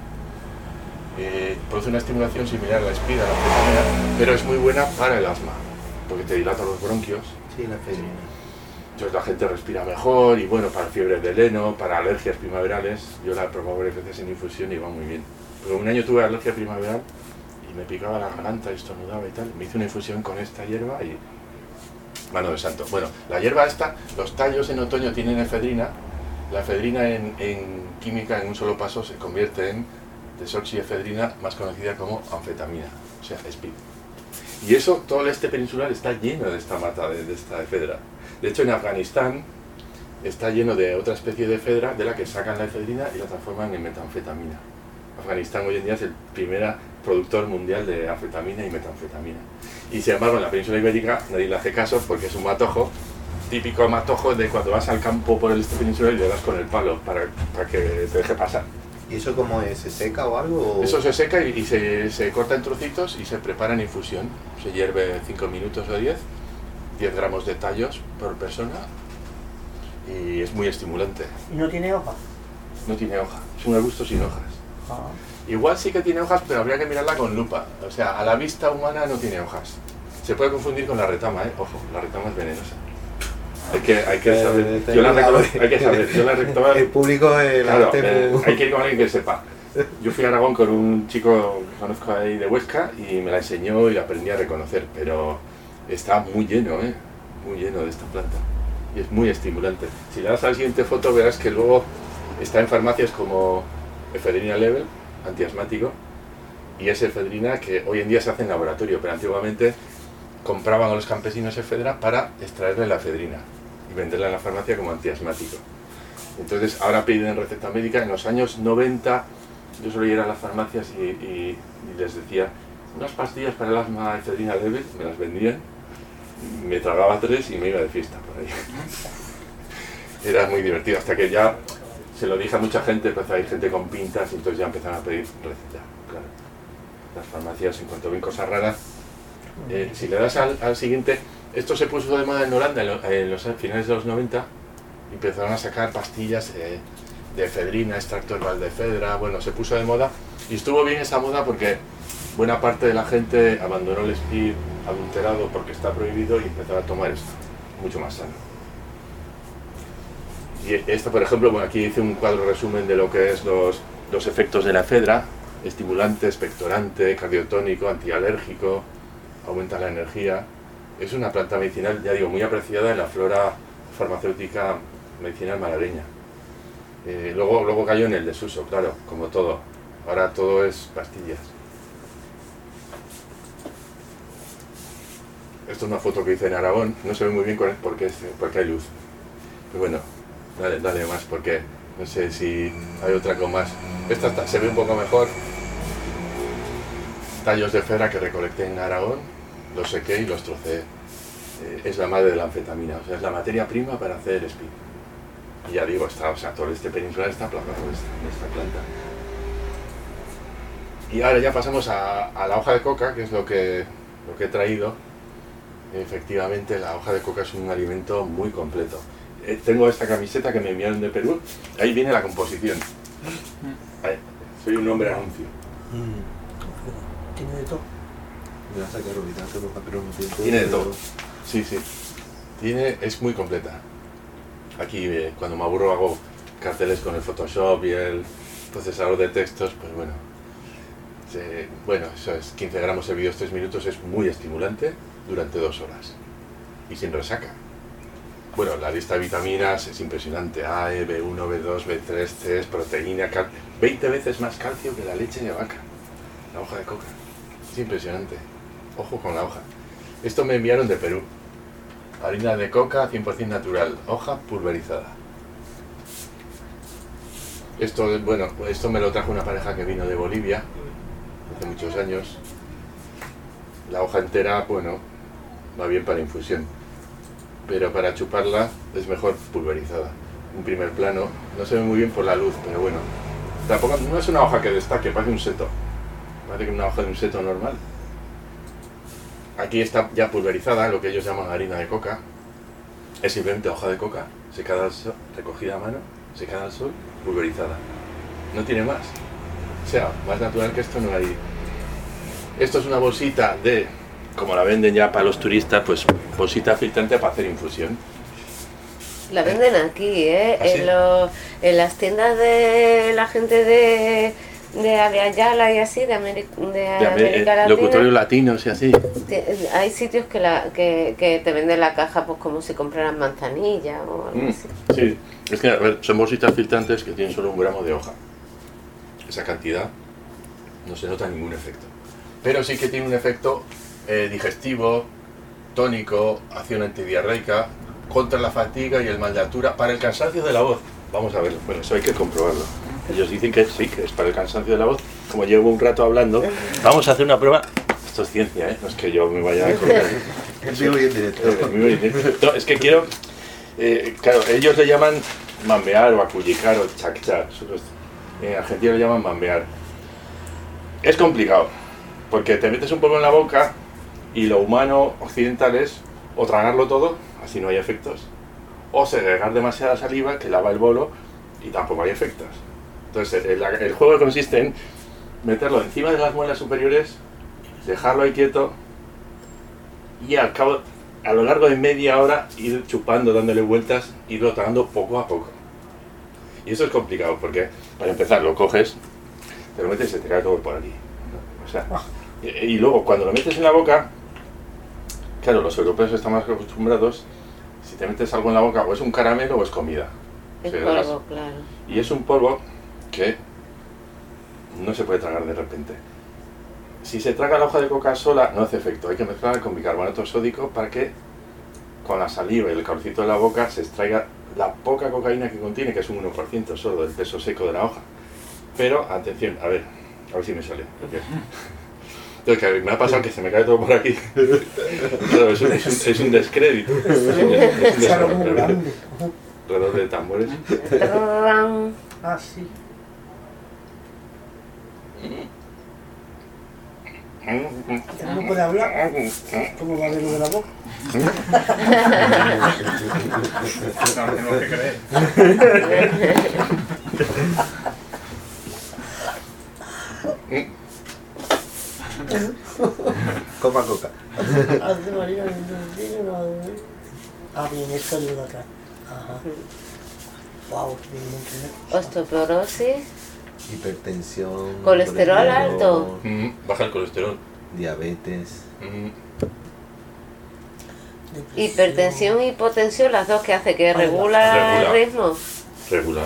produce una estimulación similar a la espida, a la anfetamina, pero es muy buena para el asma, porque te dilata los bronquios. Sí, la efedrina. Entonces la gente respira mejor y bueno, para fiebre de heno, para alergias primaverales, yo la he probado varias veces en infusión y va muy bien. Pero un año tuve alergia primaveral y me picaba la garganta y estornudaba y tal. Me hice una infusión con esta hierba y mano de santo. Bueno, la hierba esta, los tallos en otoño tienen efedrina. La efedrina en química en un solo paso se convierte en desoxiefedrina, más conocida como anfetamina, o sea, speed. Y eso, todo el este peninsular está lleno de esta mata, de esta efedra. De hecho, en Afganistán está lleno de otra especie de efedra de la que sacan la efedrina y la transforman en metanfetamina. Afganistán hoy en día es el primer productor mundial de anfetamina y metanfetamina. Y sin embargo, en la península ibérica nadie le hace caso porque es un matojo, típico matojo de cuando vas al campo por el este peninsular y le das con el palo para que te deje pasar. ¿Y eso cómo es? ¿Se seca o algo? O... Eso se seca y se corta en trocitos y se prepara en infusión. Se hierve 5 minutos o 10 gramos de tallos por persona y es muy estimulante. ¿Y no tiene hoja? No tiene hoja, es un arbusto sin hojas. Ah. Igual sí que tiene hojas, pero habría que mirarla con lupa. O sea, a la vista humana no tiene hojas. Se puede confundir con la retama, ¿eh? Ojo, la retama es venenosa. Hay que saber. Yo la retama... El público claro, hay que ir con alguien que sepa. Yo fui a Aragón con un chico que conozco ahí de Huesca y me la enseñó y la aprendí a reconocer, pero está muy lleno, muy lleno de esta planta y es muy estimulante. Si le das a la siguiente foto verás que luego está en farmacias como efedrina level, antiasmático, y es efedrina que hoy en día se hace en laboratorio, pero antiguamente compraban a los campesinos efedra para extraerle la efedrina y venderla en la farmacia como antiasmático. Entonces ahora piden receta médica. En los años 90 yo solía ir a las farmacias y les decía unas pastillas para el asma efedrina leve, me las vendían, me tragaba 3 y me iba de fiesta por ahí. Era muy divertido, hasta que ya se lo dije a mucha gente, empezó a ir gente con pintas y entonces ya empezaron a pedir receta. Claro. Las farmacias, en cuanto ven cosas raras, si le das al siguiente, esto se puso de moda en Holanda en los finales de los 90, empezaron a sacar pastillas de efedrina, extracto herbal de efedra, bueno, se puso de moda y estuvo bien esa moda porque buena parte de la gente abandonó el speed adulterado porque está prohibido y empezó a tomar esto, mucho más sano. Y esto, por ejemplo, bueno, aquí hice un cuadro resumen de lo que es los efectos de la efedra: estimulante, expectorante, cardiotónico, antialérgico, aumenta la energía. Es una planta medicinal, ya digo, muy apreciada en la flora farmacéutica medicinal malagueña. Luego cayó en el desuso, claro, como todo. Ahora todo es pastillas. Esto es una foto que hice en Aragón, no se ve muy bien porque hay luz. Pero bueno, dale más, porque no sé si hay otra con más. Esta se ve un poco mejor. Tallos de efedra que recolecté en Aragón, los sequé y los troceé. Es la madre de la anfetamina, o sea, es la materia prima para hacer speed. Y ya digo, todo este peninsular está plagado de esta planta. Y ahora ya pasamos a la hoja de coca, que es lo que he traído. Efectivamente, la hoja de coca es un alimento muy completo. Tengo esta camiseta que me enviaron de Perú, ahí viene la composición. Ahí, soy un hombre anuncio. Tiene de todo. Me vas a sacar ahorita, pero no tiene de todo. Sí. Es muy completa. Aquí cuando me aburro hago carteles con el Photoshop y el procesador de textos, pues bueno. Bueno, eso es 15 gramos de vídeos 3 minutos, es muy estimulante durante 2 horas. Y sin resaca. Bueno, la lista de vitaminas es impresionante. A, E, B1, B2, B3, C, proteína, 20 veces más calcio que la leche de vaca. La hoja de coca. Es impresionante. Ojo con la hoja. Esto me enviaron de Perú. Harina de coca 100% natural, hoja pulverizada. Esto, bueno, esto me lo trajo una pareja que vino de Bolivia hace muchos años. La hoja entera, bueno, va bien para infusión, pero para chuparla es mejor pulverizada. Un primer plano, no se ve muy bien por la luz, pero bueno, tampoco no es una hoja que destaque, parece un seto. Parece que es una hoja de un seto normal. Aquí está ya pulverizada, lo que ellos llaman harina de coca. Es simplemente hoja de coca, secada al sol, recogida a mano, secada al sol, pulverizada. No tiene más. O sea, más natural que esto no hay. Esto es una bolsita de, como la venden ya para los turistas, pues bolsita filtrante para hacer infusión. La venden aquí, ¿eh? ¿Ah, sí? En las tiendas de la gente de Ayala y así, de América Latina. Locutorios latinos y así. Hay sitios que te venden la caja pues como si compraran manzanilla o algo así. Sí, es que a ver, son bolsitas filtrantes que tienen solo 1 gramo de hoja. Esa cantidad no se nota ningún efecto. Pero sí que tiene un efecto digestivo, tónico, acción antidiarreica, contra la fatiga y el mal de altura, para el cansancio de la voz. Vamos a verlo, bueno, eso hay que comprobarlo. Ellos dicen que sí, que es para el cansancio de la voz. Como llevo un rato hablando, vamos a hacer una prueba. Esto es ciencia, ¿eh? No es que yo me vaya a correr. En vivo y en directo. No, es que quiero... claro, ellos le llaman mambear o acullicar o chacchar. En Argentina le llaman mambear. Es complicado, porque te metes un polvo en la boca y lo humano occidental es o tragarlo todo, así no hay efectos, o segregar demasiada saliva que lava el bolo y tampoco hay efectos. Entonces el juego consiste en meterlo encima de las muelas superiores, dejarlo ahí quieto y al cabo, a lo largo de media hora, ir chupando, dándole vueltas, irlo tragando poco a poco. Y eso es complicado porque, para empezar, lo coges, te lo metes y se te cae todo por aquí, ¿no? O sea, y luego cuando lo metes en la boca, claro, los europeos están más acostumbrados, si te metes algo en la boca, o es un caramelo o es comida. Es O sea, polvo, claro. y es un polvo que no se puede tragar de repente. Si se traga la hoja de coca sola, no hace efecto. Hay que mezclarla con bicarbonato sódico para que con la saliva y el calorcito de la boca se extraiga la poca cocaína que contiene, que es un 1% solo del peso seco de la hoja. Pero, atención, a ver si me sale. Entonces, que me ha pasado que se me cae todo por aquí. Claro, es un descrédito. Es Claro, un muy descrédito. grande. Redoble de tambores. Tarrán. Ah, sí. Ya no puede hablar. ¿Cómo va a ver lo de la boca? No, tenemos que creer. Coma coca. Hace María, ah, bien, esto ayuda acá. Ajá. Wow, bien, Osteoporosis. Hipertensión. Colesterol colesterol, alto. Baja el colesterol. Diabetes. Hipertensión y hipotensión, las dos que hace que regula Regula. el ritmo. Regular.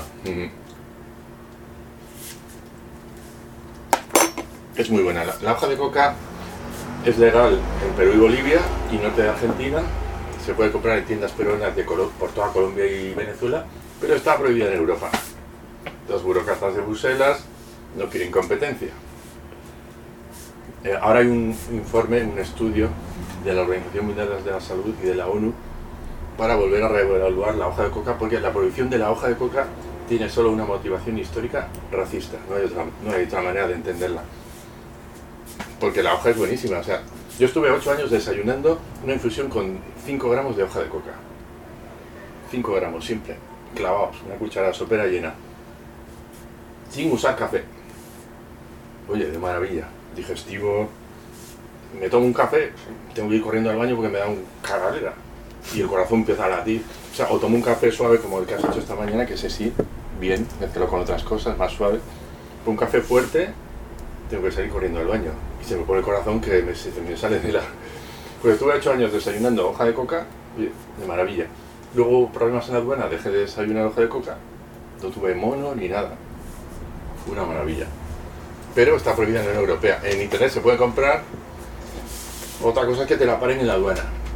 Es muy buena. La hoja de coca es legal en Perú y Bolivia y norte de Argentina. Se puede comprar en tiendas peruanas por toda Colombia y Venezuela, pero está prohibida en Europa. Los burócratas de Bruselas no quieren competencia. Ahora hay un informe, un estudio de la Organización Mundial de la Salud y de la ONU para volver a reevaluar la hoja de coca, porque la prohibición de la hoja de coca tiene solo una motivación histórica racista, no hay otra manera de entenderla. Porque la hoja es buenísima, o sea, yo estuve 8 años desayunando una infusión con 5 gramos de hoja de coca. 5 gramos, simple, clavados, una cucharada sopera llena, sin usar café. Oye, de maravilla, digestivo. Me tomo un café, tengo que ir corriendo al baño porque me da un cagalera y el corazón empieza a latir. O sea, o tomo un café suave como el que has hecho esta mañana, que ese sí, bien, mezclo con otras cosas, más suave. Un café fuerte, tengo que salir corriendo al baño y se me pone el corazón que se me sale de la... Pues estuve 8 años desayunando hoja de coca, oye, de maravilla. Luego hubo problemas en la aduana, dejé de desayunar hoja de coca, no tuve mono ni nada. Fue una maravilla. Pero está prohibida en la Unión Europea. En internet se puede comprar. Otra cosa es que te la paren en la aduana.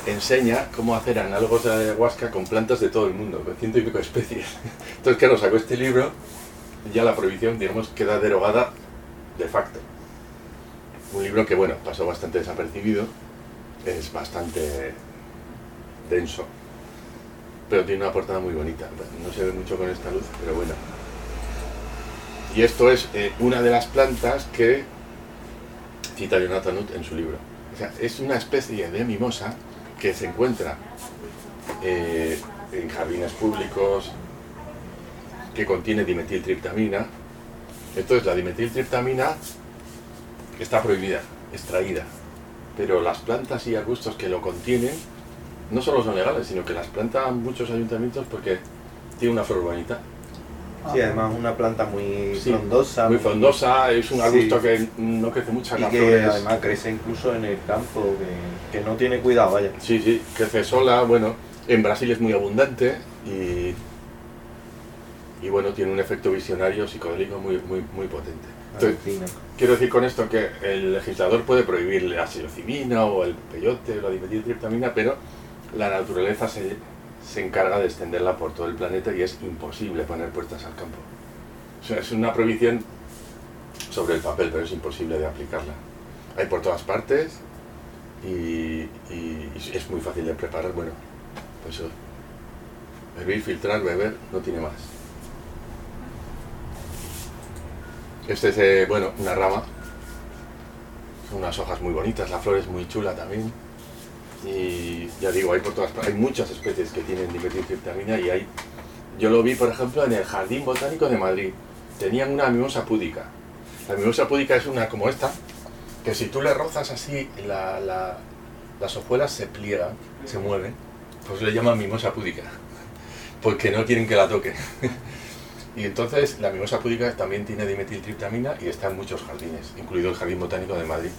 enseña cómo hacer análogos de la ayahuasca con plantas de todo el mundo, con 100 y pico especies. Entonces, claro, sacó este libro, ya la prohibición, digamos, queda derogada de facto. Un libro que, bueno, pasó bastante desapercibido, es bastante denso, pero tiene una portada muy bonita. No se ve mucho con esta luz, pero bueno. Y esto es una de las plantas que cita Jonathan Nutt en su libro. O sea, es una especie de mimosa que se encuentra en jardines públicos, que contiene dimetiltriptamina. Entonces la dimetiltriptamina está prohibida, extraída, pero las plantas y arbustos que lo contienen no solo son legales, sino que las plantan muchos ayuntamientos porque tiene una flor bonita. Sí, además una planta muy Sí, frondosa. muy frondosa, es un arbusto Sí. que no crece mucho en Y las que flores. además crece incluso en el campo, que no tiene cuidado, vaya. Sí, sí, crece sola, bueno, en Brasil es muy abundante y bueno, tiene un efecto visionario psicodélico muy potente. Entonces, Alucina. quiero decir con esto que el legislador puede prohibir la psilocibina o el peyote o la dimetiltriptamina, pero la naturaleza se encarga de extenderla por todo el planeta y es imposible poner puertas al campo. O sea, es una prohibición sobre el papel, pero es imposible de aplicarla. Hay por todas partes y es muy fácil de preparar. Bueno, pues eso, hervir, filtrar, beber, no tiene más. Este es, bueno, una rama. Son unas hojas muy bonitas, la flor es muy chula también. Y ya digo, hay por todas partes, hay muchas especies que tienen dimetiltriptamina y hay... Yo lo vi, por ejemplo, en el Jardín Botánico de Madrid. Tenían una mimosa púdica. La mimosa púdica es una como esta, que si tú le rozas así, las hojuelas se pliegan, se mueven, pues le llaman mimosa púdica, porque no quieren que la toquen. Y entonces la mimosa púdica también tiene dimetiltriptamina y está en muchos jardines, incluido el Jardín Botánico de Madrid.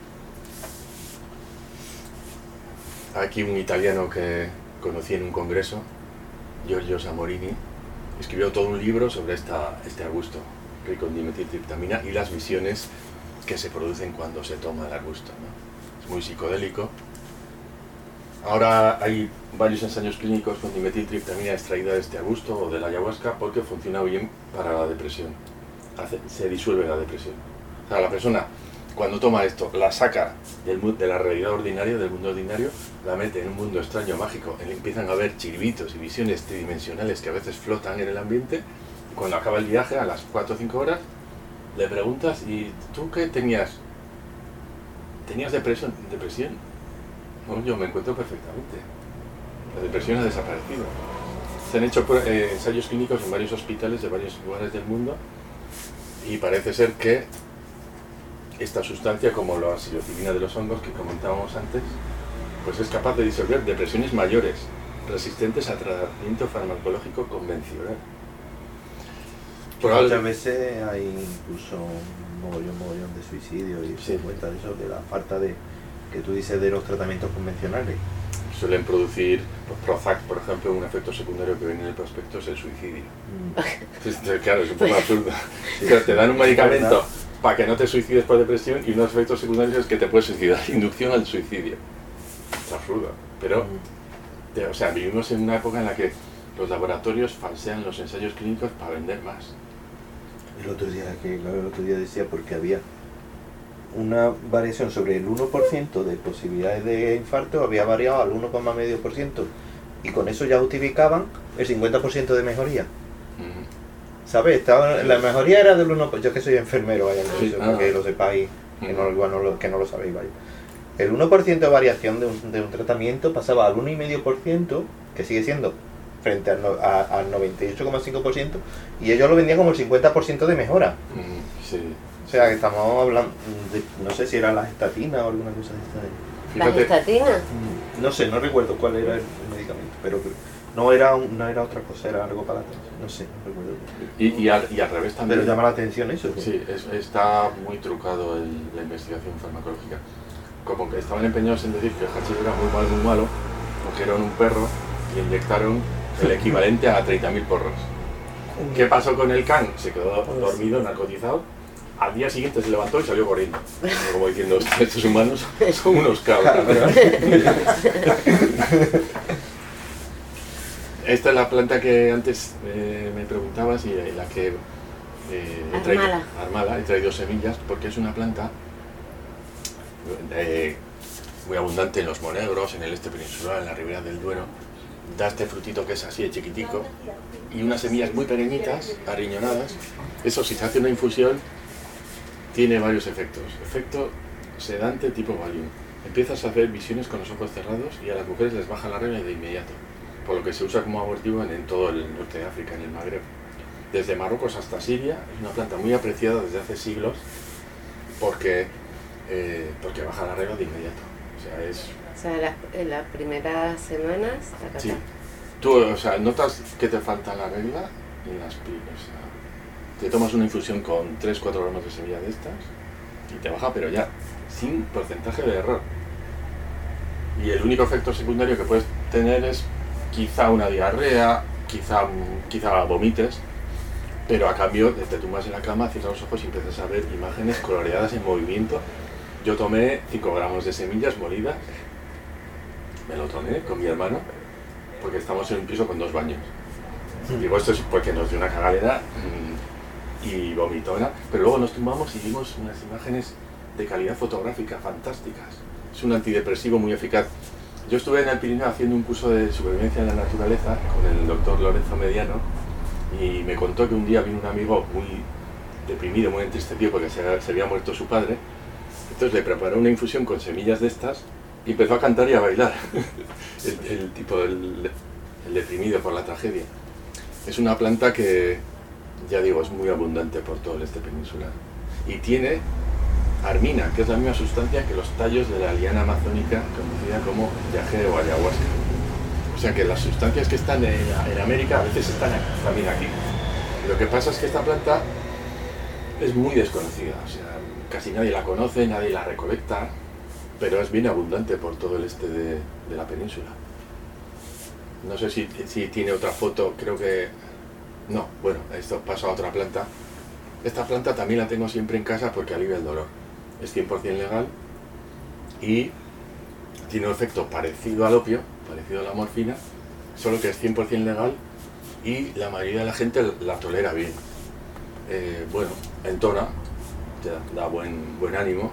Aquí un italiano que conocí en un congreso, Giorgio Samorini, escribió todo un libro sobre este arbusto rico en dimetiltriptamina y las visiones que se producen cuando se toma el arbusto, ¿no? Es muy psicodélico. Ahora hay varios ensayos clínicos con dimetiltriptamina extraída de este arbusto o de la ayahuasca porque funciona bien para la depresión. Se disuelve la depresión. O sea, la persona cuando toma esto la saca de la realidad ordinaria, del mundo ordinario, la mete en un mundo extraño, mágico, y empiezan a ver chiribitos y visiones tridimensionales que a veces flotan en el ambiente. Y cuando acaba el viaje, a las 4 o 5 horas, le preguntas, ¿y tú qué tenías? ¿Tenías depresión? No, yo me encuentro perfectamente. La depresión ha desaparecido. Se han hecho ensayos clínicos en varios hospitales de varios lugares del mundo y parece ser que esta sustancia, como la psilocibina de los hongos que comentábamos antes, pues es capaz de disolver depresiones mayores, resistentes a tratamiento farmacológico convencional. Muchas veces hay incluso un mogollón de suicidios y se cuenta de eso, de la falta de, que tú dices, de los tratamientos convencionales. Suelen producir, pues, Prozac, por ejemplo, un efecto secundario que viene en el prospecto es el suicidio. Entonces, claro, es un poco absurdo. Sí. Claro, te dan un medicamento ¿Verdad? para que no te suicides por depresión y unos efectos secundarios es que te puedes suicidar, inducción al suicidio. Es absurdo, pero o sea, vivimos en una época en la que los laboratorios falsean los ensayos clínicos para vender más. El otro día decía porque había una variación sobre el 1% de posibilidades de infarto, había variado al 1,5% y con eso ya justificaban el 50% de mejoría. ¿Sabes? La mejoría era del 1%, yo que soy enfermero, vaya, Sí, para que lo sepáis, que no lo sabéis, vaya. El 1% de variación de un tratamiento pasaba al 1,5%, que sigue siendo frente al 98,5%, y ellos lo vendían como el 50% de mejora. Sí. O sea, que estamos hablando de, no sé si eran las estatinas o alguna cosa de esta. ¿Las estatinas? No sé, no recuerdo cuál era el medicamento, pero no era otra cosa, era algo para la atención, no sé, no recuerdo. Y al revés también. Pero llama la atención eso. Sí, está muy trucado la investigación farmacológica. Como que estaban empeñados en decir que el hachís era muy malo, cogieron un perro y le inyectaron el equivalente a 30.000 porros. ¿Qué pasó con el can? Se quedó dormido, narcotizado, Al día siguiente se levantó y salió corriendo. Como diciendo, estos humanos son unos cabros. Esta es la planta que antes me preguntabas y la que he traído. Armala, he traído semillas porque es una planta muy abundante en los monegros, en el este peninsular, en la ribera del Duero. Da este frutito que es así de chiquitico y unas semillas muy pequeñitas, arriñonadas. Eso, si se hace una infusión, tiene varios efectos. Efecto sedante tipo Valium. Empiezas a hacer visiones con los ojos cerrados y a las mujeres les baja la regla de inmediato, por lo que se usa como abortivo en todo el norte de África, en el Magreb. Desde Marruecos hasta Siria es una planta muy apreciada desde hace siglos porque baja la regla de inmediato. O sea, en las primeras semanas... Sí. Tú, o sea, notas que te falta la regla en las primeras. O sea, te tomas una infusión con 3-4 gramos de semilla de estas y te baja, pero ya sin porcentaje de error. Y el único efecto secundario que puedes tener es quizá una diarrea, quizá vomites, pero a cambio te tumbas en la cama, cierras los ojos y empiezas a ver imágenes coloreadas en movimiento. Yo tomé 5 gramos de semillas molidas, me lo tomé con mi hermano, porque estamos en un piso con 2 baños. Digo, esto es porque nos dio una cagadera y vomitona, pero luego nos tumbamos y vimos unas imágenes de calidad fotográfica fantásticas. Es un antidepresivo muy eficaz. Yo estuve en el Pirineo haciendo un curso de supervivencia en la naturaleza con el doctor Lorenzo Mediano y me contó que un día vino un amigo muy deprimido, muy entristecido porque se había muerto su padre. Entonces le preparó una infusión con semillas de estas y empezó a cantar y a bailar. el tipo, el deprimido por la tragedia. Es una planta que, ya digo, es muy abundante por todo el este peninsular. Y tiene armina, que es la misma sustancia que los tallos de la liana amazónica, conocida como yaje o ayahuasca. O sea que las sustancias que están en América a veces están también aquí. Lo que pasa es que esta planta es muy desconocida, o sea, casi nadie la conoce, nadie la recolecta, pero es bien abundante por todo el este de la península. No sé si tiene otra foto, creo que... No, bueno, esto pasa a otra planta. Esta planta también la tengo siempre en casa porque alivia el dolor. Es 100% legal y tiene un efecto parecido al opio, parecido a la morfina, solo que es 100% legal y la mayoría de la gente la tolera bien. Bueno, entona, te da buen ánimo,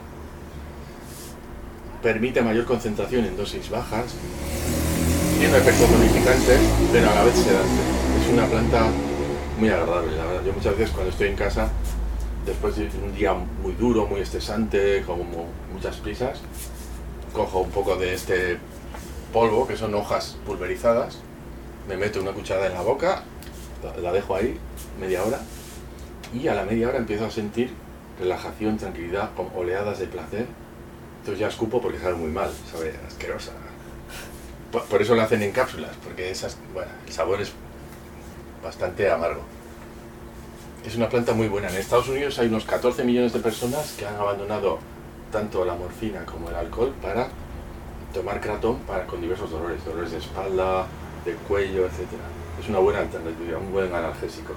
permite mayor concentración en dosis bajas, tiene un efecto tonificante, pero a la vez sedante. Es una planta muy agradable, la verdad. Yo muchas veces cuando estoy en casa, después de un día muy duro, muy estresante, con muchas prisas, cojo un poco de este polvo, que son hojas pulverizadas, me meto una cucharada en la boca, la dejo ahí media hora, y a la media hora empiezo a sentir relajación, tranquilidad, con oleadas de placer. Entonces ya escupo porque sabe muy mal, sabe asquerosa. Por eso lo hacen en cápsulas, porque el sabor es bastante amargo. Es una planta muy buena. En Estados Unidos hay unos 14 millones de personas que han abandonado tanto la morfina como el alcohol para tomar Kratom con diversos dolores de espalda, de cuello, etc. Es una buena alternativa, un buen analgésico.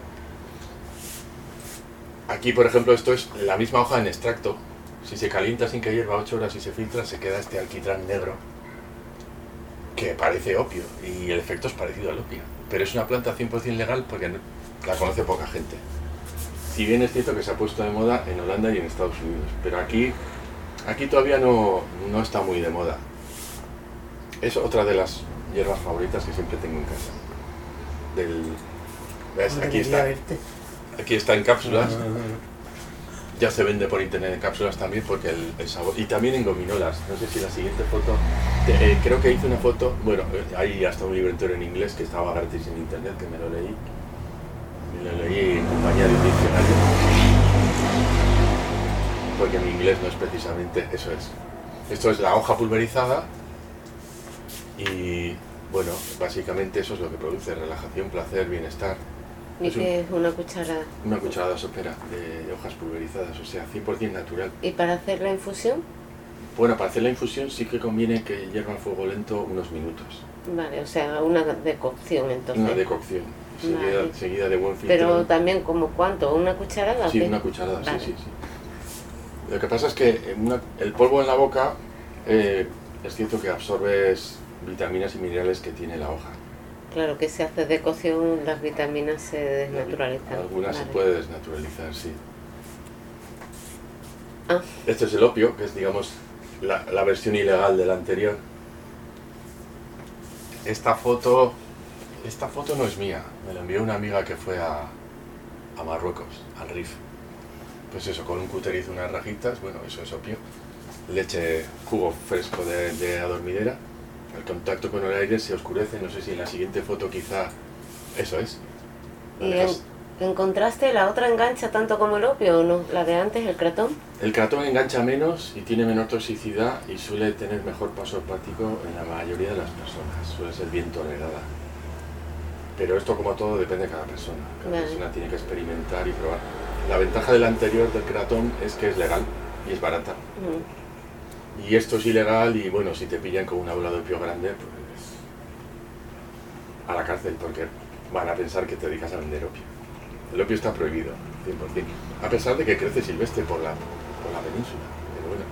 Aquí, por ejemplo, esto es la misma hoja en extracto. Si se calienta sin que hierva 8 horas y se filtra, se queda este alquitrán negro que parece opio y el efecto es parecido al opio. Pero es una planta 100% legal porque la conoce poca gente. Si bien es cierto que se ha puesto de moda en Holanda y en Estados Unidos, pero aquí todavía no está muy de moda. Es otra de las hierbas favoritas que siempre tengo en casa. ¿Ves? Aquí está en cápsulas. Ya se vende por internet en cápsulas también porque el sabor... Y también en gominolas. No sé si la siguiente foto... creo que hice una foto... Bueno, hay hasta un libro entero en inglés que estaba gratis en internet, que me lo leí. En compañía de un diccionario. Porque mi inglés no es precisamente... Eso es. Esto es la hoja pulverizada. Y... Bueno, básicamente eso es lo que produce relajación, placer, bienestar. ¿Y qué es una cucharada? Una cucharada sopera de hojas pulverizadas, o sea, 100% natural. ¿Y para hacer la infusión? Bueno, para hacer la infusión sí que conviene que hierva a fuego lento unos minutos. Vale, o sea, una decocción entonces. Una decocción, seguida de buen filtro. Pero también, ¿como cuánto? ¿Una cucharada? Sí, ¿qué? una cucharada, Vale. sí. Lo que pasa es que el polvo en la boca es cierto que absorbes vitaminas y minerales que tiene la hoja. Claro que si haces de cocción las vitaminas se desnaturalizan. Algunas se Vale. puede desnaturalizar, sí. Ah, Este es el opio, que es, digamos, la versión ilegal de la anterior. Esta foto no es mía, me la envió una amiga que fue a Marruecos, al Rif. Pues eso, con un cúter hizo unas rajitas, bueno, eso es opio. Leche, jugo fresco de adormidera. El contacto con el aire se oscurece, no sé si en la siguiente foto quizá eso es. La ¿y dejas- en contraste la otra engancha tanto como el opio o no? La de antes, el cratón. El cratón engancha menos y tiene menor toxicidad y suele tener mejor paso hepático en la mayoría de las personas, suele ser bien tolerada. Pero esto, como todo, depende de cada persona. Cada Vale. persona tiene que experimentar y probar. La ventaja del anterior, del cratón, es que es legal y es barata. Y esto es ilegal y, bueno, si te pillan con una bola de opio grande, pues a la cárcel, porque van a pensar que te dedicas a vender opio. El opio está prohibido, 100%. A pesar de que crece silvestre por la península. Pero bueno.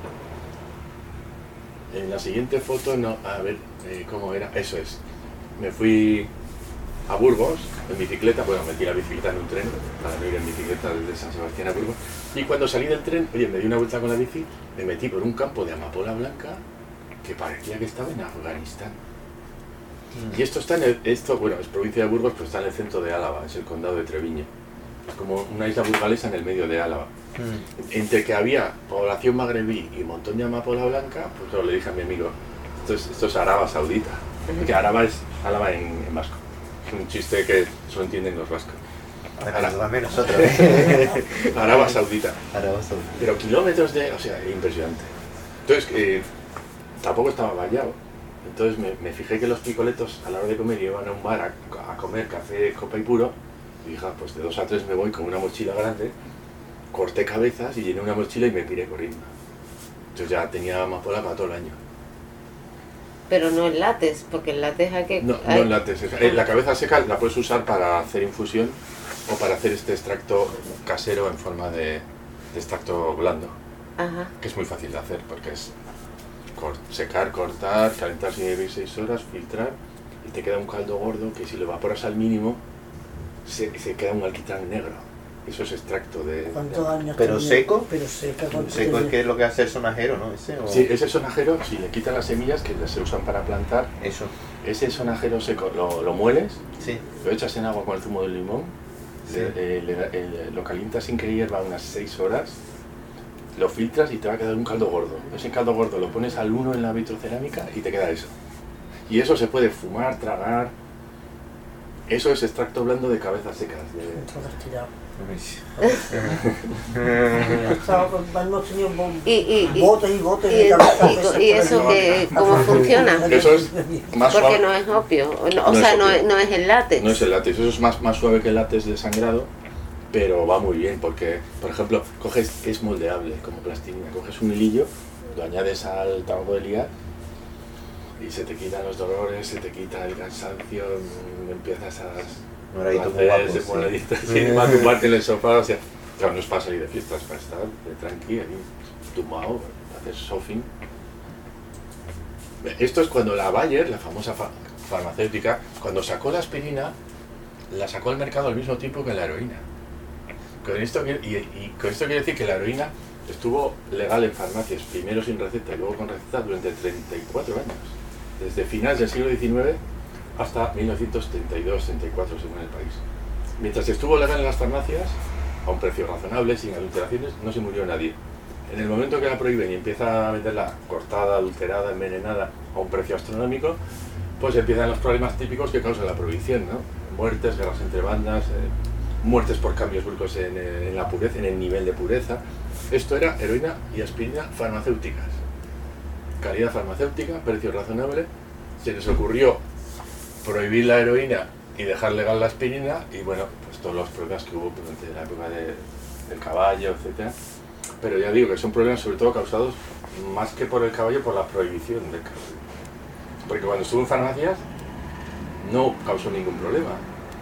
En la siguiente foto, no, a ver, ¿cómo era? Eso es. Me fui a Burgos en bicicleta, bueno, metí la bicicleta en un tren para no ir en bicicleta desde San Sebastián a Burgos. Y cuando salí del tren, oye, me di una vuelta con la bici, me metí por un campo de amapola blanca que parecía que estaba en Afganistán. Y esto está bueno, es provincia de Burgos, pero está en el centro de Álava, es el condado de Treviño. Es como una isla burgalesa en el medio de Álava. Entre que había población magrebí y un montón de amapola blanca, pues yo le dije a mi amigo, esto es Araba Saudita, que Araba es Álava en vasco. Es un chiste que solo entienden los vascos. Ayúdame nosotros. Araba Saudita. Arabia Saudita. Pero kilómetros de... o sea, impresionante. Entonces, tampoco estaba vallado. Entonces me fijé que los picoletos a la hora de comer iban a un bar a comer café, copa y puro. Y dije, pues de 2 a 3 me voy con una mochila grande, corté cabezas y llené una mochila y me piré corriendo. Entonces ya tenía amapola para todo el año. Pero no el látex, porque el látex hay que... No en látex. La cabeza seca la puedes usar para hacer infusión o para hacer este extracto casero en forma de extracto blando, Ajá. que es muy fácil de hacer porque es secar, cortar, calentar sin hervir 6 horas, filtrar y te queda un caldo gordo que si lo evaporas al mínimo se queda un alquitrán negro. Eso es extracto de... ¿Cuántos años ¿Pero tenía? seco? Pero seca. ¿cuánto Seco es tenía? que es lo que hace el sonajero, ¿no? Ese, o... Sí, ese sonajero, si le quitan las semillas que se usan para plantar, Eso, ese sonajero seco lo mueles, sí. lo echas en agua con el zumo del limón, Sí. lo calientas sin que hierva unas 6 horas, lo filtras y te va a quedar un caldo gordo. Ese caldo gordo lo pones al 1 en la vitrocerámica y te queda eso. Y eso se puede fumar, tragar. Eso es extracto blando de cabezas secas. Entonces tirado. Uy. Hemos tenido Y botes y botes de cabeza. y eso que, ¿cómo funciona? Eso es más Porque suave. no es opio, o No sea, es opio. no es el látex. No es el látex, eso es más suave que el látex de sangrado, pero va muy bien porque, por ejemplo, es moldeable como plastilina, coges un hilillo, lo añades al tabaco de liar y se te quitan los dolores, se te quita el cansancio, empiezas a Moradito muy hacer guapo, moraditas, sí, va a tumbarte en el sofá, o sea, claro, no es para salir de fiestas, es para estar tranqui, ahí, tumbado, hacer shopping. Esto es cuando la Bayer, la famosa farmacéutica, cuando sacó la aspirina, la sacó al mercado al mismo tiempo que la heroína. Con esto, con esto quiere decir que la heroína estuvo legal en farmacias, primero sin receta y luego con receta durante 34 años. Desde finales del siglo XIX hasta 1932-34 según el país. Mientras estuvo legal en las farmacias, a un precio razonable, sin adulteraciones, no se murió nadie. En el momento que la prohíben y empieza a venderla cortada, adulterada, envenenada a un precio astronómico, pues empiezan los problemas típicos que causa la prohibición, ¿no? Muertes, guerras entre bandas, muertes por cambios bruscos en la pureza, en el nivel de pureza. Esto era heroína y aspirina farmacéuticas. Calidad farmacéutica, precio razonable. Se les ocurrió prohibir la heroína y dejar legal la aspirina y bueno, pues todos los problemas que hubo durante la época del caballo, etcétera. Pero ya digo que son problemas sobre todo causados más que por el caballo, por la prohibición del caballo. Porque cuando estuvo en farmacias no causó ningún problema.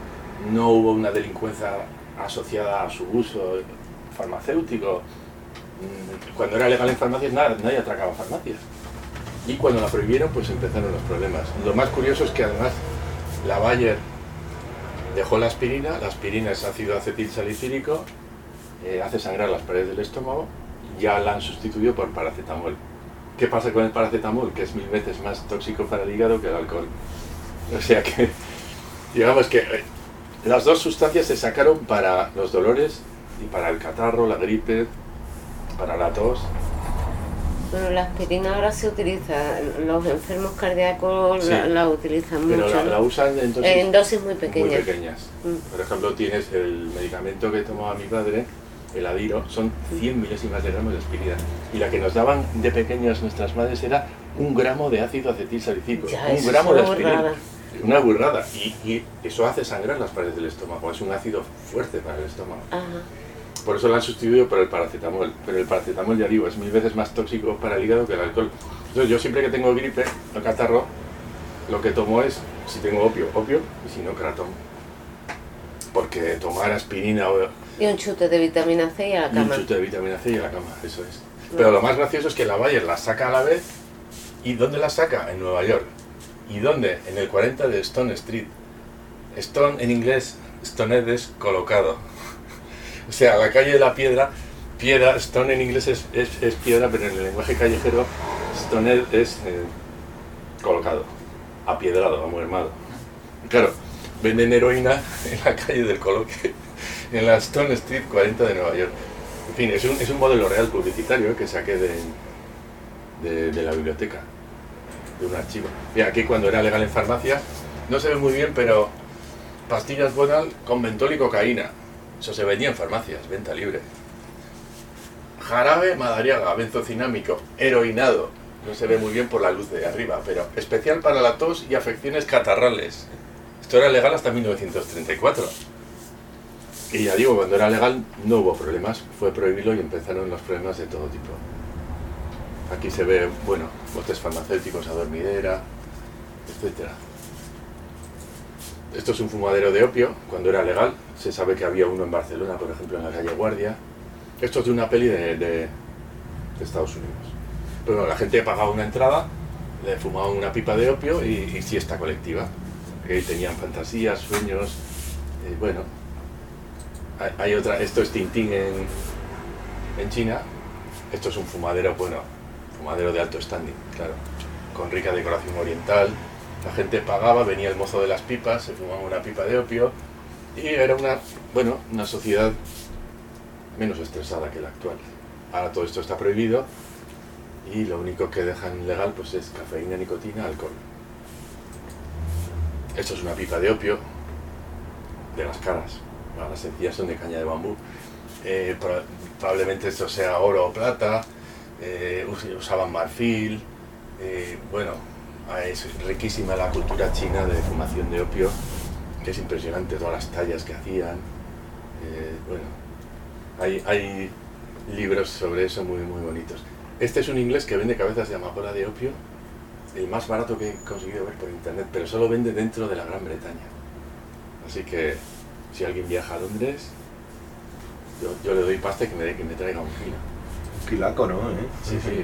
No hubo una delincuencia asociada a su uso farmacéutico. cuando era legal en farmacias, nadie atracaba farmacias. Y cuando la prohibieron, pues empezaron los problemas. Lo más curioso es que además la Bayer dejó la aspirina es ácido acetilsalicílico, hace sangrar las paredes del estómago, ya la han sustituido por paracetamol. ¿Qué pasa con el paracetamol? Que es 1000 veces más tóxico para el hígado que el alcohol. O sea que, digamos que las dos sustancias se sacaron para los dolores y para el catarro, la gripe, para la tos. Bueno, la aspirina ahora se utiliza, los enfermos cardíacos Sí, la utilizan pero mucho. la usan En dosis muy pequeñas. muy pequeñas. Por ejemplo, tienes el medicamento que tomaba mi padre, el Adiro, son 100 milésimas de gramos de aspirina. Y la que nos daban de pequeños nuestras madres era 1 gramo de ácido acetilsalicílico. Ya, 1 eso gramo es de una aspirina. burrada. Una burrada. Y eso hace sangrar las paredes del estómago. Es un ácido fuerte para el estómago. Ajá. Por eso lo han sustituido por el paracetamol. Pero el paracetamol, ya digo, es 1000 veces más tóxico para el hígado que el alcohol. Entonces yo siempre que tengo gripe o catarro, lo que tomo es, si tengo opio, y si no, cratón. Porque tomar aspirina Y un chute de vitamina C y a la y un cama. chute de vitamina C y a la cama, eso es. Pero lo más gracioso es que la Bayer la saca a la vez. ¿Y dónde la saca? En Nueva York. ¿Y dónde? En el 40 de Stone Street. Stone en inglés, Stoned es colocado. O sea, la calle de la piedra, Stone en inglés es piedra, pero en el lenguaje callejero, Stoned es colocado, apiedrado, amuermado. Claro, venden heroína en la calle del Coloque, en la Stone Street 40 de Nueva York. En fin, es un modelo real publicitario que saqué de la biblioteca, de un archivo. Mira, aquí cuando era legal en farmacia, no se ve muy bien, pero pastillas Bonal con mentol y cocaína. Eso se vendía en farmacias, venta libre. Jarabe Madariaga, benzocinámico, heroinado. No se ve muy bien por la luz de arriba, pero especial para la tos y afecciones catarrales. Esto era legal hasta 1934. Y ya digo, cuando era legal no hubo problemas, fue prohibirlo y empezaron los problemas de todo tipo. Aquí se ve, bueno, botes farmacéuticos a dormidera, etcétera. Esto es un fumadero de opio, cuando era legal. Se sabe que había uno en Barcelona, por ejemplo, en la calle Guardia. Esto es de una peli de Estados Unidos. Pero bueno, la gente pagaba una entrada, le fumaban una pipa de opio y siesta colectiva. Que tenían fantasías, sueños, bueno. Hay otra, esto es Tintín en China. Esto es un fumadero, bueno, fumadero de alto standing, claro, con rica decoración oriental. La gente pagaba, venía el mozo de las pipas, se fumaba una pipa de opio y era una sociedad menos estresada que la actual. Ahora todo esto está prohibido y lo único que dejan legal pues es cafeína, nicotina, alcohol. Esto es una pipa de opio de las caras. Las sencillas son de caña de bambú. Probablemente esto sea oro o plata. Usaban marfil. Bueno, es riquísima la cultura china de fumación de opio, que es impresionante todas las tallas que hacían. Bueno, hay libros sobre eso muy, muy bonitos. Este es un inglés que vende cabezas de amapola de opio, el más barato que he conseguido ver por internet, pero solo vende dentro de la Gran Bretaña. Así que si alguien viaja a Londres, yo le doy pasta y que me traiga un kilo. Un kilaco, ¿no? Sí, sí.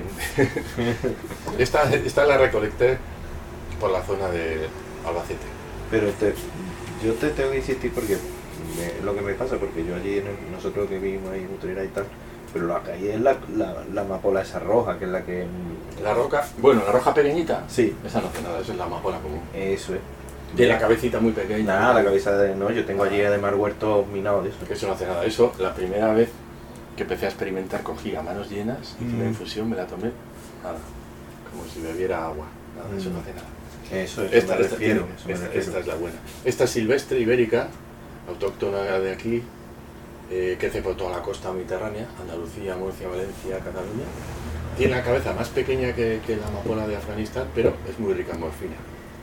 Esta la recolecté por la zona de Albacete. Pero yo te tengo que insistir porque lo que me pasa, porque yo allí, nosotros que vivimos ahí en Utrera y tal, pero la calle es la amapola esa roja, que es la que... La roca, bueno, la roja pequeñita, Sí. esa no hace nada, eso es la amapola común. Eso es. De la cabecita muy pequeña. Nada, la cabeza de... No, yo tengo allí además huertos minados de eso. Eso no hace nada. Eso, la primera vez que empecé a experimentar, cogí a manos llenas, hice una infusión, me la tomé, nada, como si bebiera agua. Nada, eso no hace nada. Eso es, Esta es la buena. Esta es silvestre, ibérica, autóctona de aquí, crece por toda la costa mediterránea, Andalucía, Murcia, Valencia, Cataluña. Tiene la cabeza más pequeña que la amapola de Afganistán, pero es muy rica en morfina.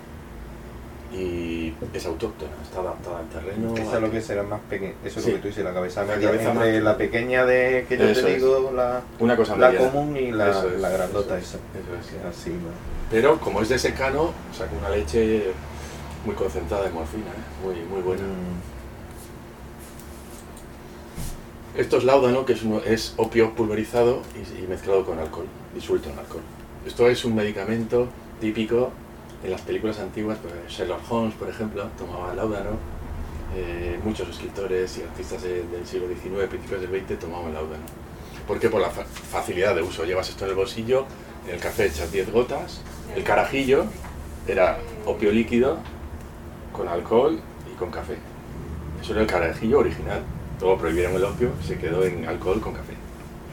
Y es autóctona, está adaptada al terreno. Esa es lo que será más pequeña. Eso es Sí. lo que tú dices, la cabeza La media, cabeza entre más- la pequeña de que yo Eso te es. digo, Una cosa la mediana. común y Eso es, la grandota eso esa. es. Así, ¿no? Pero como es de secano, saca una leche muy concentrada de morfina, muy, muy buena. Esto es láudano, que es opio pulverizado y mezclado con alcohol, disuelto en alcohol. Esto es un medicamento típico en las películas antiguas. Pues Sherlock Holmes, por ejemplo, tomaba láudano. Muchos escritores y artistas del siglo XIX, principios del XX, tomaban láudano. ¿Por qué? Por la facilidad de uso. Llevas esto en el bolsillo, en el café echas 10 gotas, el carajillo era opio líquido con alcohol y con café. Eso era el carajillo original. Luego prohibieron el opio, se quedó en alcohol con café.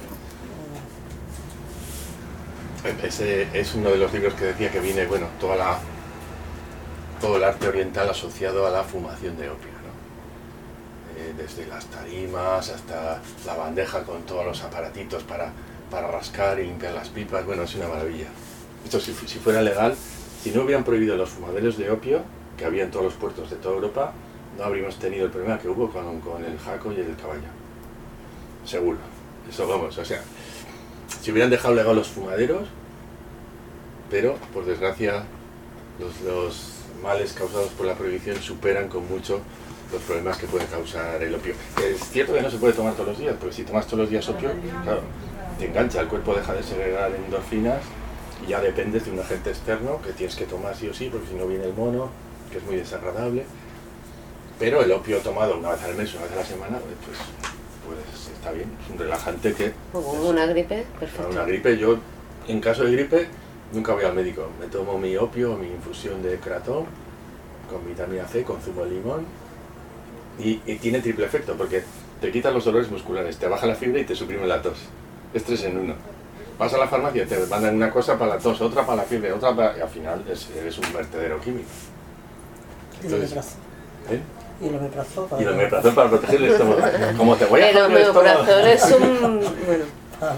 Ese es uno de los libros que decía que viene, bueno, todo el arte oriental asociado a la fumación de opio, ¿no? Desde las tarimas hasta la bandeja con todos los aparatitos para rascar y limpiar las pipas. Bueno, es una maravilla. Esto si fuera legal, si no hubieran prohibido los fumaderos de opio que había en todos los puertos de toda Europa, no habríamos tenido el problema que hubo con el jaco y el caballo. Seguro. Eso vamos, o sea, si hubieran dejado legal los fumaderos, pero por desgracia los males causados por la prohibición superan con mucho los problemas que puede causar el opio. Es cierto que no se puede tomar todos los días, porque si tomas todos los días opio, claro, te engancha, el cuerpo deja de segregar endorfinas y ya dependes de un agente externo que tienes que tomar sí o sí, porque si no viene el mono, que es muy desagradable. Pero el opio tomado una vez al mes, una vez a la semana, pues está bien, es un relajante que... Como una gripe, Para perfecto. una gripe, yo en caso de gripe nunca voy al médico, me tomo mi opio, mi infusión de Cratón, con vitamina C, con zumo de limón, y tiene triple efecto, porque te quitan los dolores musculares, te baja la fiebre y te suprime la tos. Es 3 en 1. Vas a la farmacia, te mandan una cosa para la tos, otra para la fiebre, otra para... y al final eres un vertedero químico. Y el omeprazol. ¿Eh? Y el omeprazol para... Y el omeprazol para proteger el estómago. Como te voy a El joder el estómago. omeprazol es un... Bueno, Ah,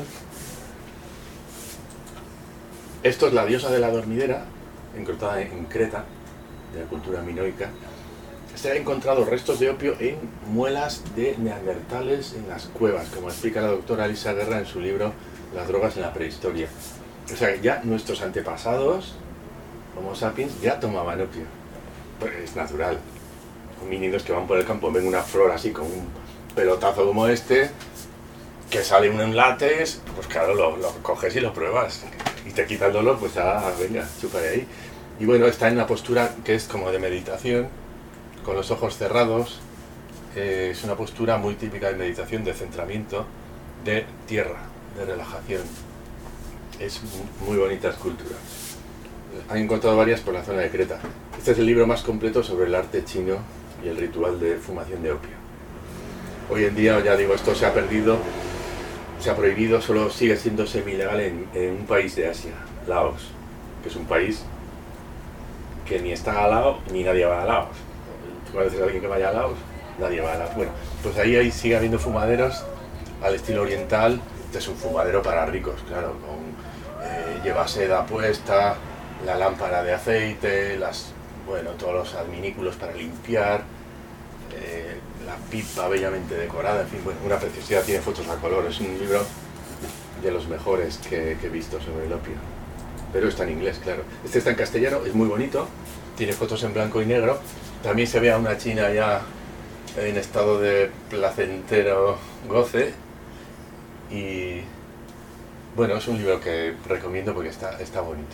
Esto es la diosa de la dormidera, encontrada en Creta, de la cultura minoica. Se han encontrado restos de opio en muelas de neandertales en las cuevas, como explica la doctora Elisa Guerra en su libro Las drogas en la prehistoria. O sea, ya nuestros antepasados, Homo sapiens, ya tomaban opio. Pues es natural. Homínidos que van por el campo, ven una flor así con un pelotazo como este, que sale un látex, pues claro, lo coges y lo pruebas. Y te quita el dolor, pues venga, chupa de ahí. Y bueno, está en una postura que es como de meditación, con los ojos cerrados. Es una postura muy típica de meditación, de centramiento, de tierra, de relajación. Es muy bonita escultura. Han encontrado varias por la zona de Creta. Este es el libro más completo sobre el arte chino y el ritual de fumación de opio. Hoy en día, ya digo, esto se ha perdido, se ha prohibido, solo sigue siendo semi-legal en un país de Asia, Laos, que es un país que ni está a Laos ni nadie va a Laos. ¿Tú conoces a alguien que vaya a Laos? Nadie va a Laos. Bueno, pues ahí sigue habiendo fumaderos al estilo oriental. Este es un fumadero para ricos, claro, lleva seda puesta, la lámpara de aceite, todos los adminículos para limpiar, la pipa bellamente decorada, en fin, bueno, una preciosidad, tiene fotos a color, es un libro de los mejores que he visto sobre el opio. Pero está en inglés, claro. Este está en castellano, es muy bonito, tiene fotos en blanco y negro. También se ve a una china ya en estado de placentero goce. Y bueno, es un libro que recomiendo porque está bonito.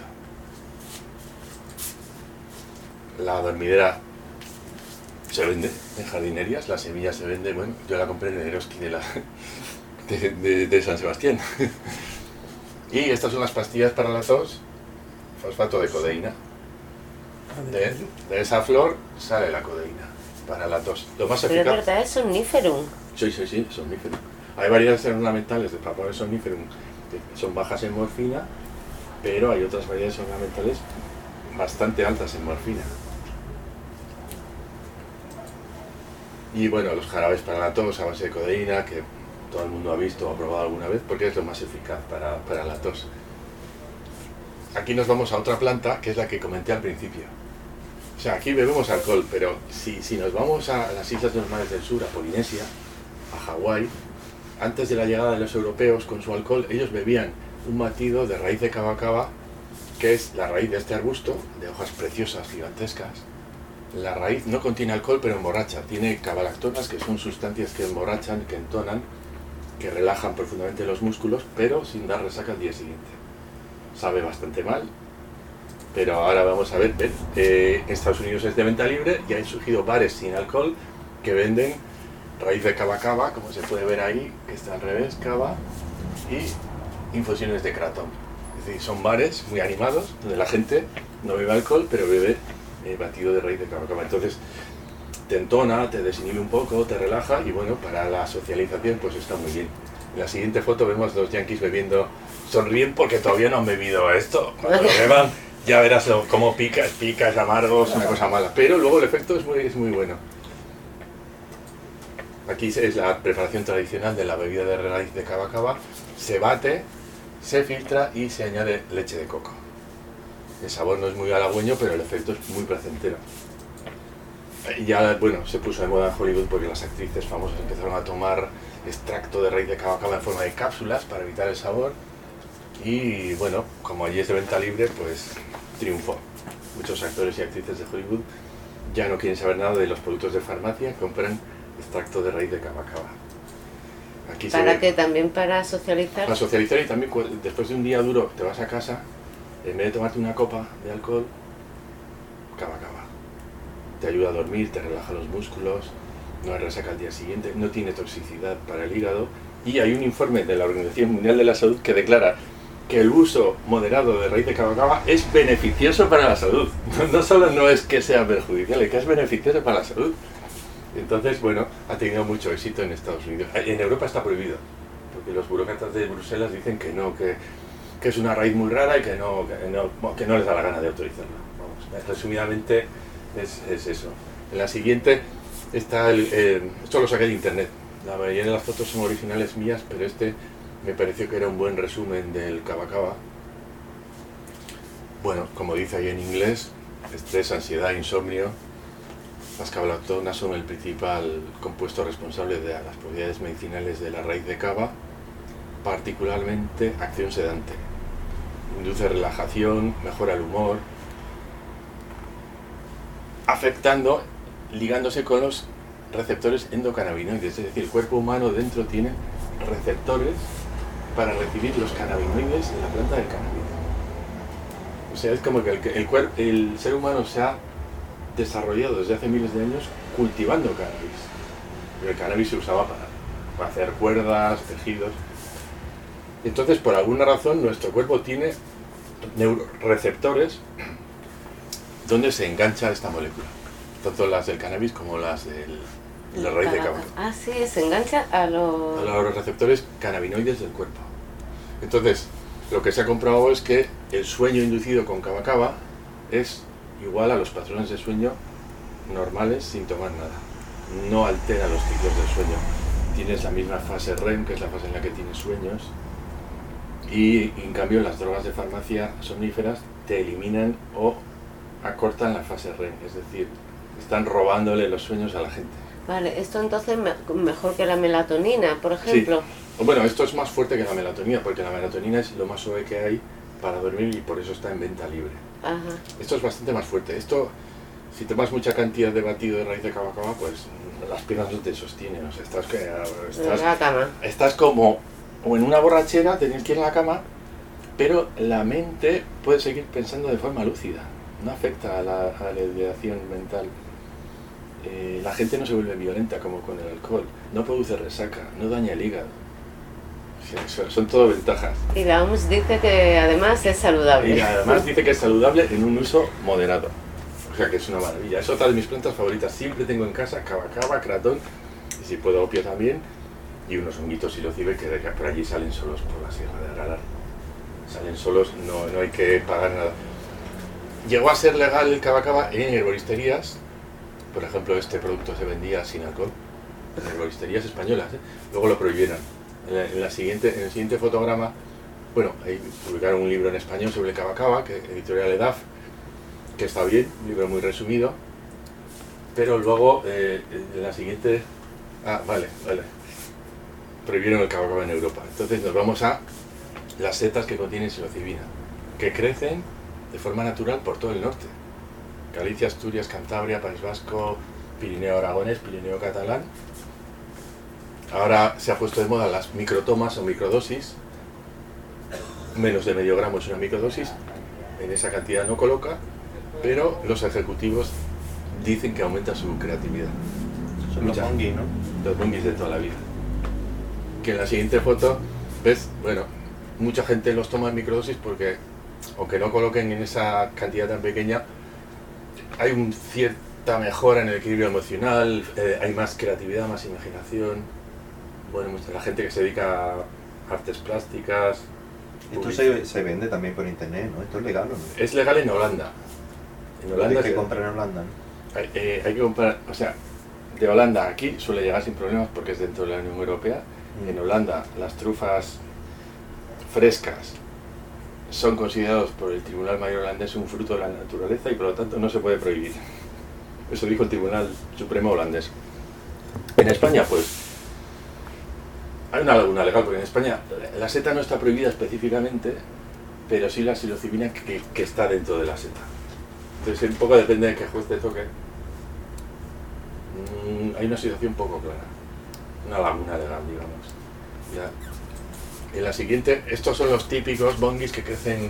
La dormidera se vende en jardinerías, la semilla se vende, bueno, yo la compré en el Eroski de San Sebastián. Y estas son las pastillas para la tos, fosfato de codeína. De esa flor sale la codeína para la tos. Lo más pero es eficaz. verdad, es somníferum. Sí, somnífero. Hay variedades ornamentales de papaver somníferum que son bajas en morfina, pero hay otras variedades ornamentales bastante altas en morfina. Y bueno, los jarabes para la tos a base de codeína, que todo el mundo ha visto o ha probado alguna vez, porque es lo más eficaz para la tos. Aquí nos vamos a otra planta, que es la que comenté al principio. O sea, aquí bebemos alcohol, pero si nos vamos a las islas de los mares del sur, a Polinesia, a Hawái, antes de la llegada de los europeos con su alcohol, ellos bebían un batido de raíz de cava, que es la raíz de este arbusto, de hojas preciosas, gigantescas. La raíz no contiene alcohol, pero emborracha. Tiene cabalactonas, que son sustancias que emborrachan, que entonan, que relajan profundamente los músculos, pero sin dar resaca al día siguiente. Sabe bastante mal, pero ahora vamos a ver, en Estados Unidos es de venta libre y han surgido bares sin alcohol que venden raíz de cava cava, como se puede ver ahí, que está al revés, cava, y infusiones de cratón. Es decir, son bares muy animados, donde la gente no bebe alcohol, pero bebe batido de raíz de cava cava. Entonces, te entona, te desinhibe un poco, te relaja y bueno, para la socialización pues está muy bien. En la siguiente foto vemos dos yanquis bebiendo, sonríen porque todavía no han bebido esto. Cuando lo beban ya verás cómo pica, es amargo, es una cosa mala, pero luego el efecto es muy bueno. Aquí es la preparación tradicional de la bebida de raíz de cava cava, se bate, se filtra y se añade leche de coco. El sabor no es muy halagüeño, pero el efecto es muy placentero. Ya, bueno, se puso de moda en Hollywood porque las actrices famosas empezaron a tomar extracto de raíz de cava cava en forma de cápsulas para evitar el sabor. Y bueno, como allí es de venta libre, pues triunfó. Muchos actores y actrices de Hollywood ya no quieren saber nada de los productos de farmacia, compran extracto de raíz de cava cava. Aquí ¿Para qué? ¿También para socializar? Para socializar y también después de un día duro te vas a casa, en vez de tomarte una copa de alcohol, cava cava. Te ayuda a dormir, te relaja los músculos, no hay resaca al día siguiente, no tiene toxicidad para el hígado y hay un informe de la Organización Mundial de la Salud que declara que el uso moderado de raíz de cava cava es beneficioso para la salud. No solo no es que sea perjudicial, es que es beneficioso para la salud. Entonces, bueno, ha tenido mucho éxito en Estados Unidos. En Europa está prohibido, porque los burócratas de Bruselas dicen que no, que es una raíz muy rara y que no les da la gana de autorizarla. Vamos, resumidamente es eso. En la siguiente está esto lo saqué de internet. La mayoría de las fotos son originales mías, pero este me pareció que era un buen resumen del cava cava. Bueno, como dice ahí en inglés, estrés, ansiedad, insomnio. Las cavalactonas son el principal compuesto responsable de las propiedades medicinales de la raíz de cava, particularmente acción sedante. Induce relajación, mejora el humor, afectando, ligándose con los receptores endocannabinoides, es decir, el cuerpo humano dentro tiene receptores para recibir los cannabinoides de la planta del cannabis. O sea, es como que el ser humano se ha desarrollado desde hace miles de años cultivando cannabis. Pero el cannabis se usaba para hacer cuerdas, tejidos. Entonces, por alguna razón, nuestro cuerpo tiene receptores donde se engancha esta molécula. Tanto las del cannabis como las de la raíz de cava. Ah, sí, se engancha a los receptores cannabinoides del cuerpo. Entonces, lo que se ha comprobado es que el sueño inducido con cava cava es igual a los patrones de sueño normales sin tomar nada. No altera los ciclos del sueño. Tienes la misma fase REM, que es la fase en la que tienes sueños, y en cambio las drogas de farmacia somníferas te eliminan o acortan la fase REM, es decir, están robándole los sueños a la gente. Vale, esto entonces mejor que la melatonina, por ejemplo. Sí. Bueno, esto es más fuerte que la melatonina, porque la melatonina es lo más suave que hay para dormir y por eso está en venta libre. Ajá. Esto es bastante más fuerte. Esto, si tomas mucha cantidad de batido de raíz de cava cava, pues las piernas no te sostienen. O sea, estás como en una borrachera, tenés que ir a la cama, pero la mente puede seguir pensando de forma lúcida. No afecta a la ideación mental. La gente no se vuelve violenta como con el alcohol. No produce resaca, no daña el hígado. Son todo ventajas. Y la OMS dice que además es saludable. Y además dice que es saludable en un uso moderado. O sea que es una maravilla. Es otra de mis plantas favoritas. Siempre tengo en casa cava cava, cratón, y si puedo opio también, y unos honguitos silocibe que por allí salen solos por la Sierra de Aralar. Salen solos, no hay que pagar nada. Llegó a ser legal el cava cava en herboristerías. Por ejemplo, este producto se vendía sin alcohol en herboristerías españolas, ¿eh? Luego lo prohibieron. En el siguiente fotograma, bueno, ahí publicaron un libro en español sobre el cava cava, que editorial EDAF, que está bien, un libro muy resumido, pero luego en la siguiente, vale, prohibieron el cava cava en Europa. Entonces nos vamos a las setas que contienen psilocibina, que crecen de forma natural por todo el norte. Galicia, Asturias, Cantabria, País Vasco, Pirineo Aragonés, Pirineo Catalán. Ahora se ha puesto de moda las microtomas o microdosis. Menos de medio gramo es una microdosis. En esa cantidad no coloca, pero los ejecutivos dicen que aumenta su creatividad. Son los monguis, ¿no? Los monguis de toda la vida. Que en la siguiente foto ves, bueno, mucha gente los toma en microdosis porque, aunque no coloquen en esa cantidad tan pequeña, hay una cierta mejora en el equilibrio emocional, hay más creatividad, más imaginación. Bueno, la gente que se dedica a artes plásticas. Esto se vende también por internet, ¿no? ¿Esto es legal o no? Es legal en Holanda. En Holanda Hay que comprar en Holanda, ¿no? hay que comprar, o sea, de Holanda aquí suele llegar sin problemas porque es dentro de la Unión Europea. En Holanda las trufas frescas son considerados por el Tribunal Mayor holandés un fruto de la naturaleza y por lo tanto no se puede prohibir. Eso dijo el Tribunal Supremo holandés. En España, pues, hay una laguna legal, porque en España la seta no está prohibida específicamente, pero sí la psilocibina que está dentro de la seta. Entonces, un poco depende de qué juez te toque. Hay una situación poco clara. Una laguna legal, digamos. Ya. En la siguiente, estos son los típicos bonguis que crecen.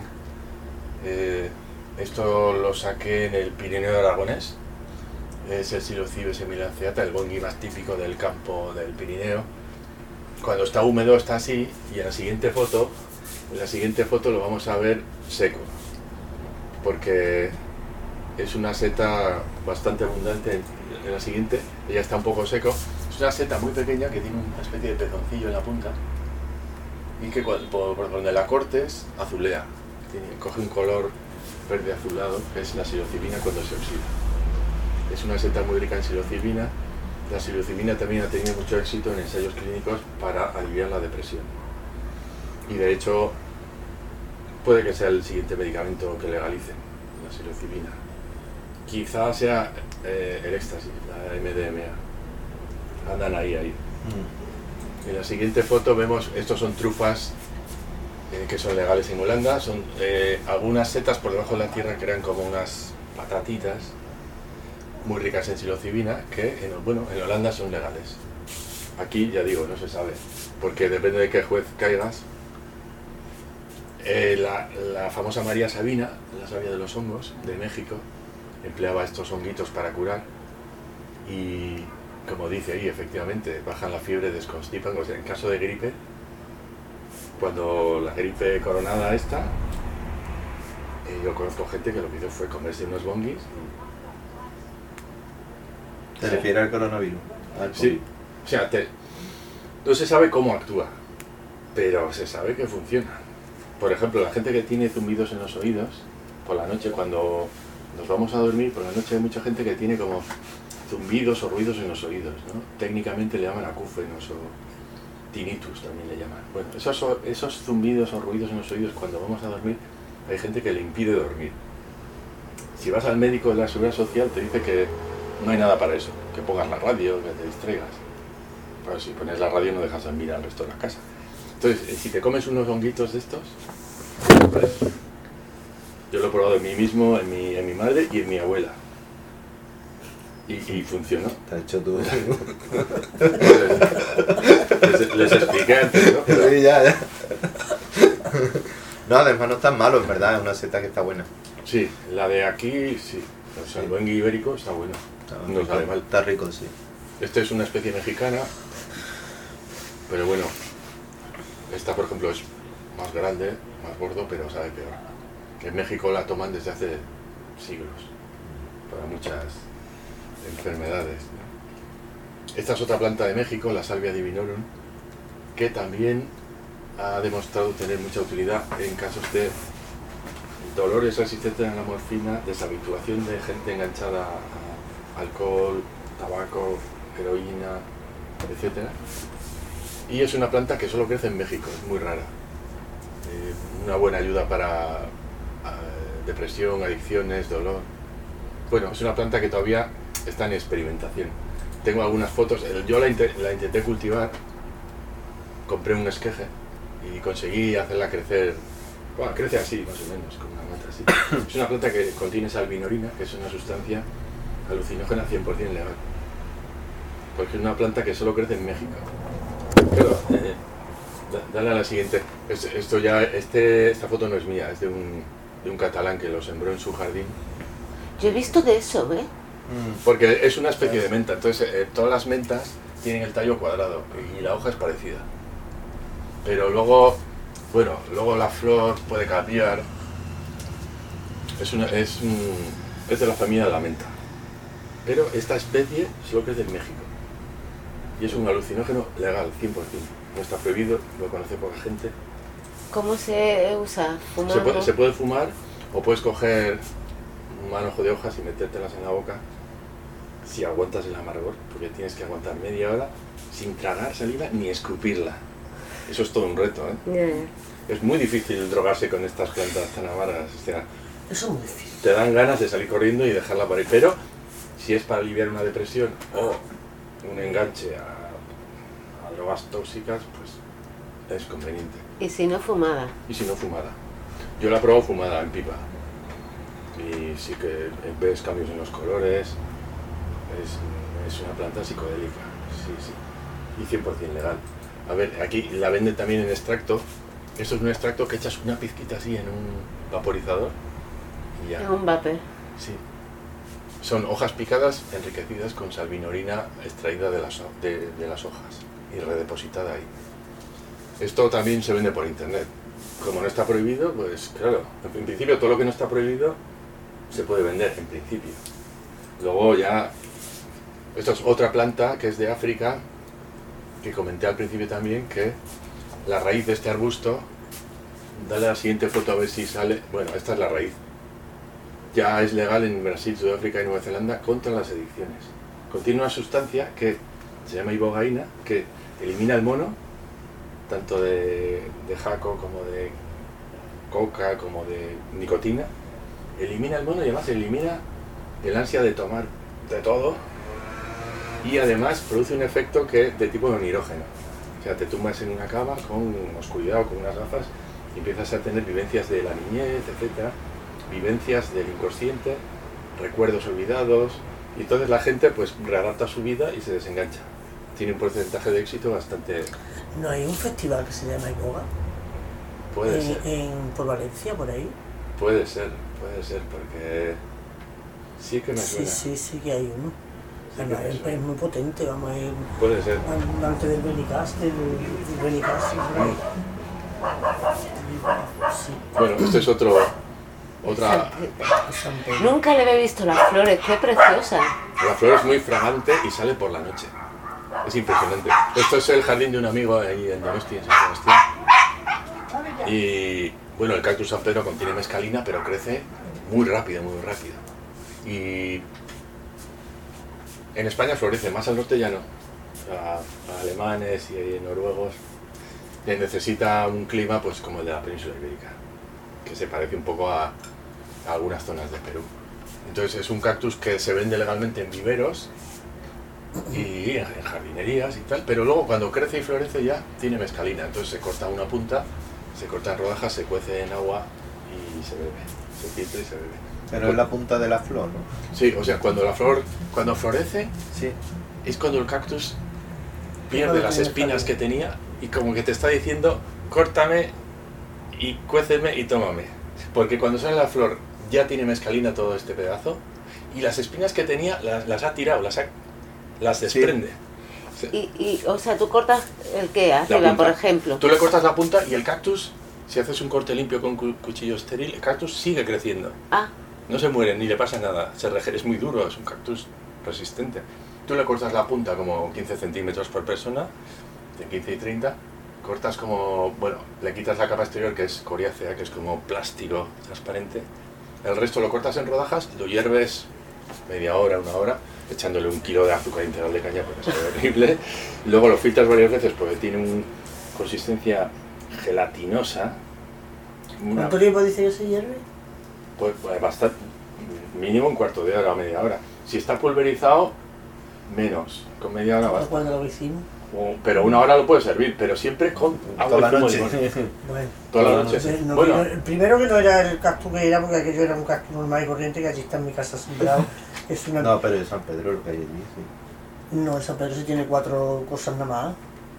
Esto lo saqué en el Pirineo aragonés. Es el Psilocybes semilanceata, el bongui más típico del campo del Pirineo. Cuando está húmedo está así, y en la siguiente foto lo vamos a ver seco, porque es una seta bastante abundante. En la siguiente ya está un poco seco. Es una seta muy pequeña que tiene una especie de pezoncillo en la punta y que por donde la cortes azulea, coge un color verde azulado, que es la psilocibina cuando se oxida. Es una seta muy rica en psilocibina. La psilocibina también ha tenido mucho éxito en ensayos clínicos para aliviar la depresión. Y de hecho, puede que sea el siguiente medicamento que legalicen, la psilocibina. Quizá sea el éxtasis, la MDMA. Andan ahí. En la siguiente foto vemos, estos son trufas que son legales en Holanda. Son algunas setas por debajo de la tierra que eran como unas patatitas muy ricas en psilocibina, que en Holanda son legales. Aquí, ya digo, no se sabe, porque depende de qué juez caigas. La famosa María Sabina, la sabia de los hongos, de México, empleaba estos honguitos para curar, y como dice ahí, efectivamente, bajan la fiebre, desconstipan. O sea, en caso de gripe, cuando la gripe coronada esta, yo conozco gente que lo que hizo fue comerse unos bonguis. ¿Te refieres al coronavirus? Sí, o sea, no se sabe cómo actúa, pero se sabe que funciona. Por ejemplo, la gente que tiene zumbidos en los oídos, por la noche cuando nos vamos a dormir, por la noche hay mucha gente que tiene como zumbidos o ruidos en los oídos, ¿no? Técnicamente le llaman acúfenos o tinnitus también le llaman. Bueno, esos zumbidos o ruidos en los oídos cuando vamos a dormir, hay gente que le impide dormir. Si vas al médico de la Seguridad Social te dice que no hay nada para eso, que pongas la radio, que te distraigas. Pero si pones la radio no dejas de mirar al resto de la casa. Entonces, si te comes unos honguitos de estos, ¿vale? Yo lo he probado en mí mismo, en mi madre y en mi abuela. Y funcionó. Te has hecho tú. Les expliqué antes, ¿no? Pero, Sí, ya. No, además no es tan malo, en verdad, es una seta que está buena. sí, la de aquí, sí. O sea, el bongui ibérico está bueno. No sabe mal. Está rico, sí. Este es una especie mexicana, pero bueno, esta por ejemplo es más grande, más gordo, pero sabe peor. Que en México la toman desde hace siglos, para muchas enfermedades, ¿no? Esta es otra planta de México, la Salvia divinorum, que también ha demostrado tener mucha utilidad en casos de dolores resistentes a la morfina, deshabituación de gente enganchada a alcohol, tabaco, heroína, etc. Y es una planta que solo crece en México, es muy rara. Una buena ayuda para depresión, adicciones, dolor. Bueno, es una planta que todavía está en experimentación. Tengo algunas fotos, yo la intenté cultivar, compré un esqueje y conseguí hacerla crecer. Bueno, crece así, más o menos, como una mata así. Es una planta que contiene salvinorina, que es una sustancia alucinógena 100% legal. Porque es una planta que solo crece en México. Claro, dale a la siguiente. Esta foto no es mía, es de un catalán que lo sembró en su jardín. Yo he visto de eso, ¿eh? Porque es una especie de menta, entonces todas las mentas tienen el tallo cuadrado y la hoja es parecida. Pero luego, luego la flor puede cambiar. Es de la familia de la menta. Pero esta especie solo crece en México. Y es un alucinógeno legal, 100%. No está prohibido, lo conoce poca gente. ¿Cómo se usa? ¿Fumando? Se puede fumar o puedes coger un manojo de hojas y metértelas en la boca si aguantas el amargor, porque tienes que aguantar media hora sin tragar saliva ni escupirla. Eso es todo un reto, ¿eh? Yeah. Es muy difícil drogarse con estas plantas tan amargas. O sea, Eso es muy difícil. te dan ganas de salir corriendo y dejarla por ahí. Pero si es para aliviar una depresión o un enganche a drogas tóxicas, pues es conveniente. Y si no, fumada. Y si no, fumada. Yo la he probado fumada en pipa. Y sí que ves cambios en los colores. Es una planta psicodélica. Sí. Y 100% legal. A ver, aquí la venden también en extracto. Esto es un extracto que echas una pizquita así en un vaporizador y ya. Es un vapor. Sí. Son hojas picadas enriquecidas con salvinorina extraída de las hojas y redepositada ahí. Esto también se vende por internet. Como no está prohibido, pues claro, en principio todo lo que no está prohibido se puede vender, en principio. Luego ya, esto es otra planta que es de África, que comenté al principio también, que la raíz de este arbusto, dale a la siguiente foto a ver si sale, bueno, esta es la raíz. Ya es legal en Brasil, Sudáfrica y Nueva Zelanda contra las adicciones. Contiene una sustancia que se llama ibogaína, que elimina el mono, tanto de jaco como de coca, como de nicotina. Elimina el mono y además elimina el ansia de tomar de todo. Y además produce un efecto de tipo neurógeno. O sea, te tumbas en una cama con oscuridad o con unas gafas y empiezas a tener vivencias de la niñez, etcétera, vivencias del inconsciente, recuerdos olvidados, y entonces la gente pues readapta su vida y se desengancha. Tiene un porcentaje de éxito bastante... ¿No hay un festival que se llama Iboga? Puede ser. Por Valencia, por ahí. Puede ser, porque sí que me suena. Sí que hay uno. Sí que me suena. Es muy potente, vamos a ir Puede ser. antes del Benicast, Sí. Bueno, este es otra... San Pedro. Nunca le había visto las flores, qué preciosa. La flor es muy fragante y sale por la noche. Es impresionante. Esto es el jardín de un amigo ahí en Donosti, en San Sebastián. Y bueno, el cactus San Pedro contiene mescalina, pero crece muy rápido, muy rápido. Y en España florece, más al norte ya no. A alemanes y noruegos necesita un clima pues como el de la península ibérica, que se parece un poco a algunas zonas de Perú. Entonces es un cactus que se vende legalmente en viveros y en jardinerías y tal, pero luego cuando crece y florece ya tiene mescalina, entonces se corta una punta, se corta en rodajas, se cuece en agua y se bebe, se filtra y se bebe. Pero es la punta de la flor, ¿no? Sí, o sea, cuando florece Sí. es cuando el cactus pierde las espinas que tenía y como que te está diciendo, córtame y cuéceme y tómame. Porque cuando sale la flor ya tiene mescalina todo este pedazo y las espinas que tenía las ha tirado, las desprende. Sí. O sea, tú cortas el que arriba, punta. por ejemplo. Tú le cortas la punta y el cactus, si haces un corte limpio con cuchillo estéril, el cactus sigue creciendo. Ah, No se muere ni le pasa nada, es muy duro, es un cactus resistente. Tú le cortas la punta como 15 centímetros por persona, de 15 y 30, cortas como, bueno, le quitas la capa exterior que es coriácea, que es como plástico transparente, el resto lo cortas en rodajas, lo hierves media hora, una hora, echándole 1 kilo de azúcar integral de caña porque es horrible, y luego lo filtras varias veces porque tiene una consistencia gelatinosa. ¿Cuánto tiempo dice que se hierve? Pues bastante, mínimo 1/4 de hora o media hora. Si está pulverizado, menos, con media hora basta. ¿Cuándo lo hicimos? Pero 1 hora lo puedes servir, pero siempre con agua Toda y la zumo de noche. limón. Bueno. Toda la noche. Entonces, no, Bueno, el primero que no era el cactus que era, porque aquello era un cactus normal y corriente que allí está en mi casa sembrado. Es una... No, pero es San Pedro lo que hay allí, sí. No, en San Pedro sí tiene 4 cosas nada más.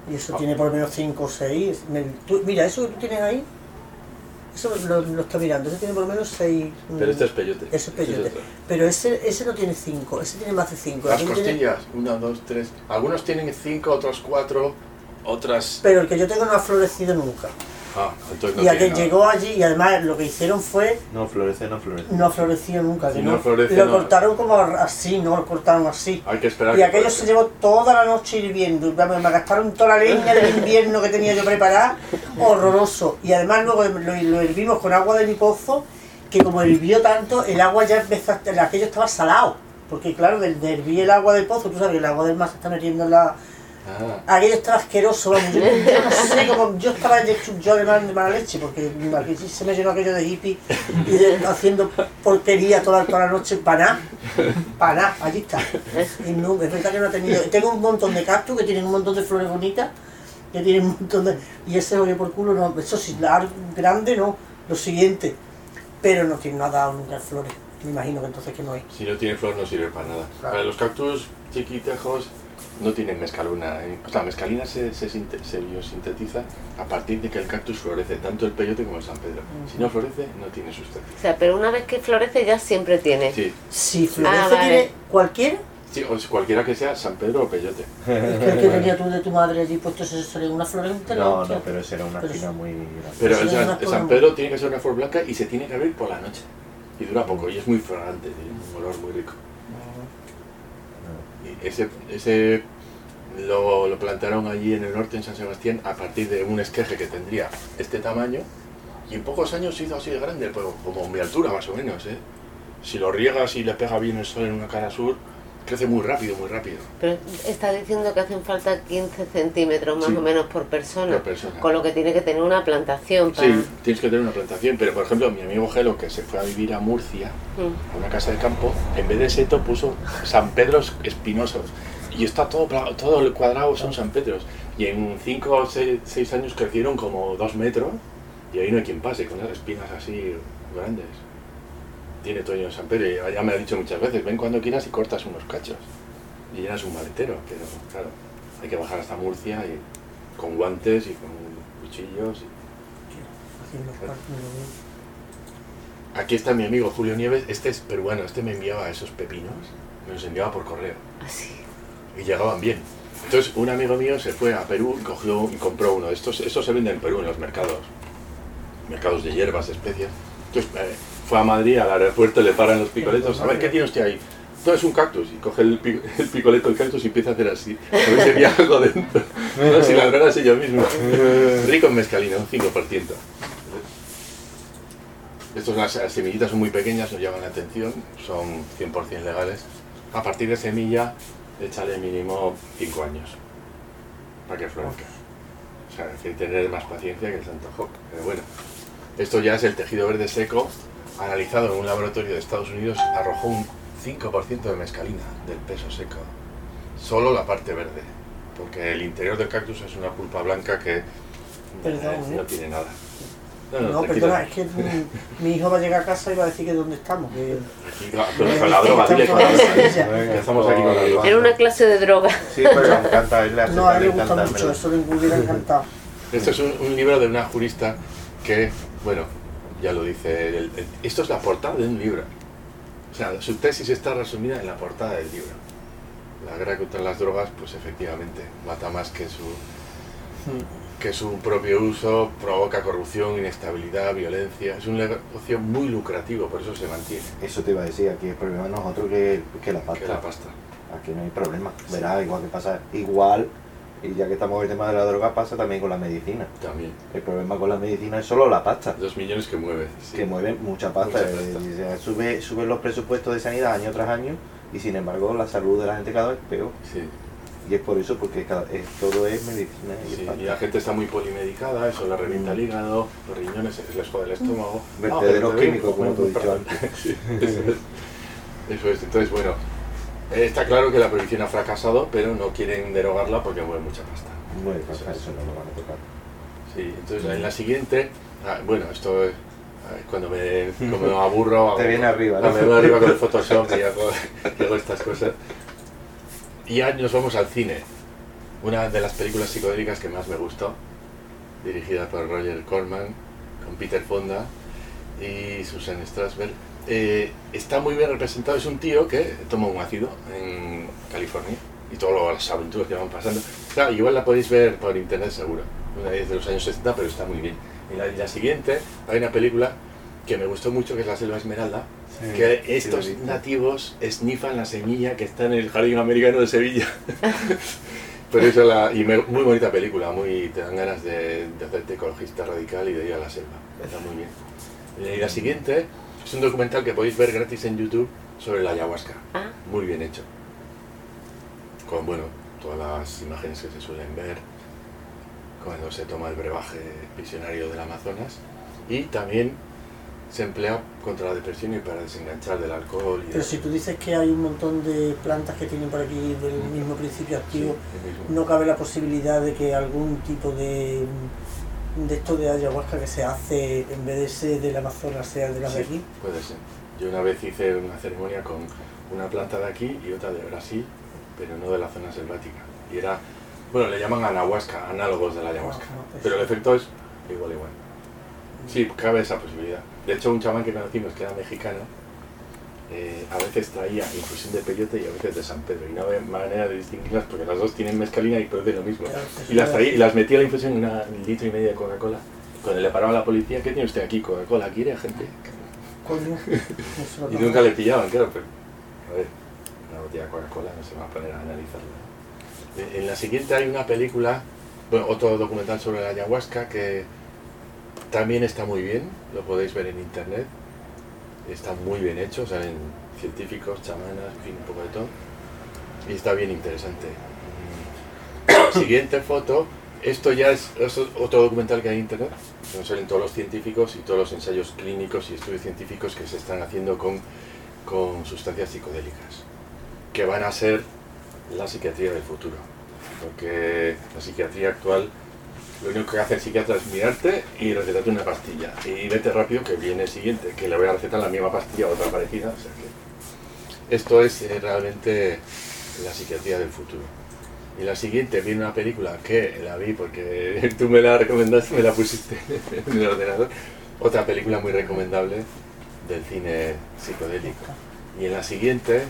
Y eso tiene por lo menos 5 o 6. Mira, eso que tú tienes ahí, eso lo estoy mirando, ese tiene por lo menos 6. Pero este es peyote. Ese es peyote. otro. Pero ese no tiene 5, ese tiene más de 5. Las costillas, 1, 2, 3. Algunos tienen 5, otros 4, otras... Pero el que yo tengo no ha florecido nunca. Ah, entonces no Y tiene aquel nada. llegó allí y además lo que hicieron fue, No florece, no florece. no ha florecido nunca. Si que no florece, lo no. cortaron como así, no lo cortaron así. Hay que esperar Y que aquello florezca. se llevó toda la noche hirviendo. Vamos, me gastaron toda la leña del invierno que tenía yo preparada. Horroroso. Y además luego lo hervimos con agua de mi pozo, que como hirvió tanto, el agua ya empezó, aquello estaba salado. Porque claro, de hervir el agua del pozo, tú sabes que el agua del mar se está metiendo en la... Ah, Aquello estaba asqueroso, vamos, yo no sé cómo, yo estaba yo de mala leche, porque aquí se me llenó aquello de hippie y haciendo porquería toda la noche, para nada, allí está. Y no, es verdad que no he tenido, tengo un montón de cactus que tienen un montón de flores bonitas, que tienen un montón de, y ese oye por culo no, eso sí, la grande no, lo siguiente, pero no tiene nada nunca flores, me imagino que entonces que no hay. si no tiene flor no sirve para nada. Claro. Para los cactus chiquitejos no tienen mescalina. O sea, mescalina se biosintetiza a partir de que el cactus florece, tanto el peyote como el San Pedro. Si no florece, no tiene sustancia. O sea, pero una vez que florece ya siempre tiene. Sí, Si florece Ah, vale. tiene cualquiera, sí, o cualquiera que sea, San Pedro o peyote. es que el que tenía tú de tu madre allí puesto eso sería una flor entera. No, pero esa era una Pero espina muy grande. Pero Eso el es una San flor- Pedro tiene que ser una flor blanca y se tiene que abrir por la noche. Y dura poco, y es muy fragante, tiene un olor muy rico. Y ese lo plantaron allí en el norte, en San Sebastián, a partir de un esqueje que tendría este tamaño, y en pocos años se hizo así de grande, pues, como mi altura más o menos, ¿eh? Si lo riegas y le pega bien el sol en una cara sur, crece muy rápido, muy rápido. Pero está diciendo que hacen falta 15 centímetros más Sí. o menos por persona, Por persona. con lo que tiene que tener una plantación para... Sí, tienes que tener una plantación, pero por ejemplo mi amigo Gelo, que se fue a vivir a Murcia, a una casa de campo, en vez de seto puso San Pedros espinosos. Y está todo el cuadrado son San Pedros. Y en 5 o 6 años crecieron como 2 metros, y ahí no hay quien pase, con las espinas así grandes. Tiene Toño San Pedro, y ya me ha dicho muchas veces, ven cuando quieras y cortas unos cachos. Y llenas un maletero, pero claro, hay que bajar hasta Murcia y con guantes y con cuchillos. Haciendo parte de lo mismo. Aquí está mi amigo Julio Nieves, este es peruano, este me enviaba esos pepinos, me los enviaba por correo Así. y llegaban bien. Entonces un amigo mío se fue a Perú y cogió y compró uno de estos, se venden en Perú en los mercados de hierbas, de especias. Entonces fue a Madrid, al aeropuerto, le paran los picoletos, a ver qué tiene usted ahí. No, es un cactus, y coge el picoleto del cactus y empieza a hacer así, a ver si había algo dentro, no, si la droga es yo mismo. Rico en mezcalina, un 5%. Las semillitas son muy pequeñas, nos llaman la atención, son 100% legales. A partir de semilla, échale mínimo 5 años para que florezca. O sea, hay que tener más paciencia que el santo Job. Pero bueno, esto ya es el tejido verde seco, analizado en un laboratorio de Estados Unidos, arrojó un 5% de mescalina del peso seco. Solo la parte verde, porque el interior del cactus es una pulpa blanca que Perdón, no tiene nada. No, tranquila. perdona, es que mi hijo va a llegar a casa y va a decir que dónde estamos. Que... Aquí con la droga, dile con la droga. Ya estamos aquí con la droga. Era una clase de droga. Sí, pero le encanta, a él le hace No, a él le tan gusta encanta, mucho, ¿verdad? eso le hubiera encantado. Esto es un libro de una jurista que, bueno, ya lo dice, esto es la portada de un libro. O sea, su tesis está resumida en la portada del libro. La guerra contra las drogas, pues efectivamente, mata más que su propio uso, provoca corrupción, inestabilidad, violencia. Es un negocio muy lucrativo, por eso se mantiene. Eso te iba a decir, aquí el problema de nosotros que la pasta. Que la pasta. Aquí no hay problema. Verás, igual que pasa, igual, y ya que estamos en el tema de la droga, pasa también con la medicina. También. El problema con la medicina es solo la pasta, 2 millones que mueve. Sí. que mueve mucha pasta. Mucha pasta. Sube los presupuestos de sanidad año tras año, y sin embargo la salud de la gente cada vez es peor. Sí. Y es por eso, porque todo es medicina y es Sí, pasta. y la gente está muy polimedicada, eso le revienta el hígado, los riñones, les jode el estómago. Vertederos pero te químicos, como tú has dicho antes. Sí, eso es. Entonces, bueno, está claro que la prohibición ha fracasado, pero no quieren derogarla porque mueve mucha pasta. Bueno, pasa, eso no lo van a tocar. Sí, entonces en la siguiente, bueno, esto es cuando me aburro, Te viene arriba, ¿no? me voy arriba con el Photoshop y hago estas cosas. Y ya nos vamos al cine. Una de las películas psicodélicas que más me gustó, dirigida por Roger Corman, con Peter Fonda y Susan Strasberg. Está muy bien representado, es un tío que toma un ácido en California y todas las aventuras que van pasando. Claro, igual la podéis ver por internet seguro, una de los años 60, pero está muy bien. Y la siguiente, hay una película que me gustó mucho, que es La Selva Esmeralda, que estos nativos esnifan la semilla que está en el Jardín Americano de Sevilla. Por eso muy bonita película, te dan ganas de hacerte ecologista radical y de ir a la selva. Está muy bien. Y la siguiente es un documental que podéis ver gratis en YouTube sobre la ayahuasca. Muy bien hecho. Con, todas las imágenes que se suelen ver cuando se toma el brebaje visionario del Amazonas. Y también se emplea contra la depresión y para desenganchar del alcohol. Pero si tú dices que hay un montón de plantas que tienen por aquí del mismo principio activo, sí, ¿no cabe la posibilidad de que algún tipo de esto de ayahuasca que se hace, en vez de ser del Amazonas, sea de las de aquí? Puede ser. Yo una vez hice una ceremonia con una planta de aquí y otra de Brasil, pero no de la zona selvática. Y era, le llaman anahuasca, análogos de la ayahuasca. Pero el efecto es igual. Sí, cabe esa posibilidad. De hecho, un chamán que conocimos, que era mexicano, a veces traía infusión de peyote y a veces de San Pedro. Y no había manera de distinguirlas porque las dos tienen mezcalina y producen lo mismo. Y las traía y las metía a la infusión en un litro y medio de Coca-Cola. Cuando le paraba a la policía, ¿qué tiene usted aquí? ¿Coca-Cola? ¿Quiere, gente? Coño. Y nunca le pillaban, claro. Pero, a ver, una botella de Coca-Cola no se va a poner a analizarla. En la siguiente hay una película, otro documental sobre la ayahuasca que también está muy bien, lo podéis ver en internet, está muy bien hecho, salen científicos, chamanas, en fin, un poco de todo, y está bien interesante. La siguiente foto, esto ya es otro documental que hay en internet, donde salen todos los científicos y todos los ensayos clínicos y estudios científicos que se están haciendo con sustancias psicodélicas, que van a ser la psiquiatría del futuro, porque la psiquiatría actual, lo único que hace el psiquiatra es mirarte y recetarte una pastilla. Y vete rápido que viene el siguiente, que le voy a recetar la misma pastilla o otra parecida. O sea que esto es realmente la psiquiatría del futuro. Y la siguiente viene una película que la vi porque tú me la recomendaste, me la pusiste en el ordenador. Otra película muy recomendable del cine psicodélico. Y en la siguiente,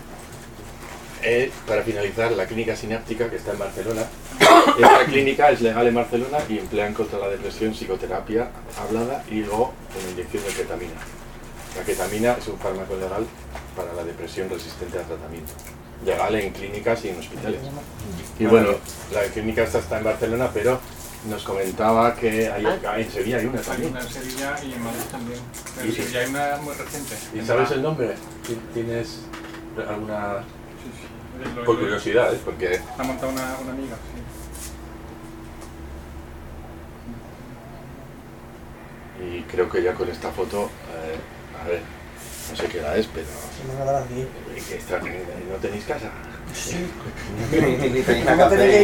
para finalizar, la clínica sináptica que está en Barcelona. Esta clínica es legal en Barcelona y emplean contra la depresión psicoterapia hablada y luego una inyección de ketamina. La ketamina es un fármaco legal para la depresión resistente al tratamiento. Legal en clínicas y en hospitales. Y la clínica esta está en Barcelona, pero nos comentaba que en Sevilla hay una también. Hay una en Sevilla y en Madrid también. Pero en Sevilla hay una muy reciente. ¿Y sabes el nombre? ¿Tienes alguna...? Por curiosidad, porque... Ha montado una amiga, sí. Y creo que ya con esta foto, a ver, no sé qué edad es, pero... Se me van a dar las 10. ¿No tenéis casa? Sí. Ni tenéis No café.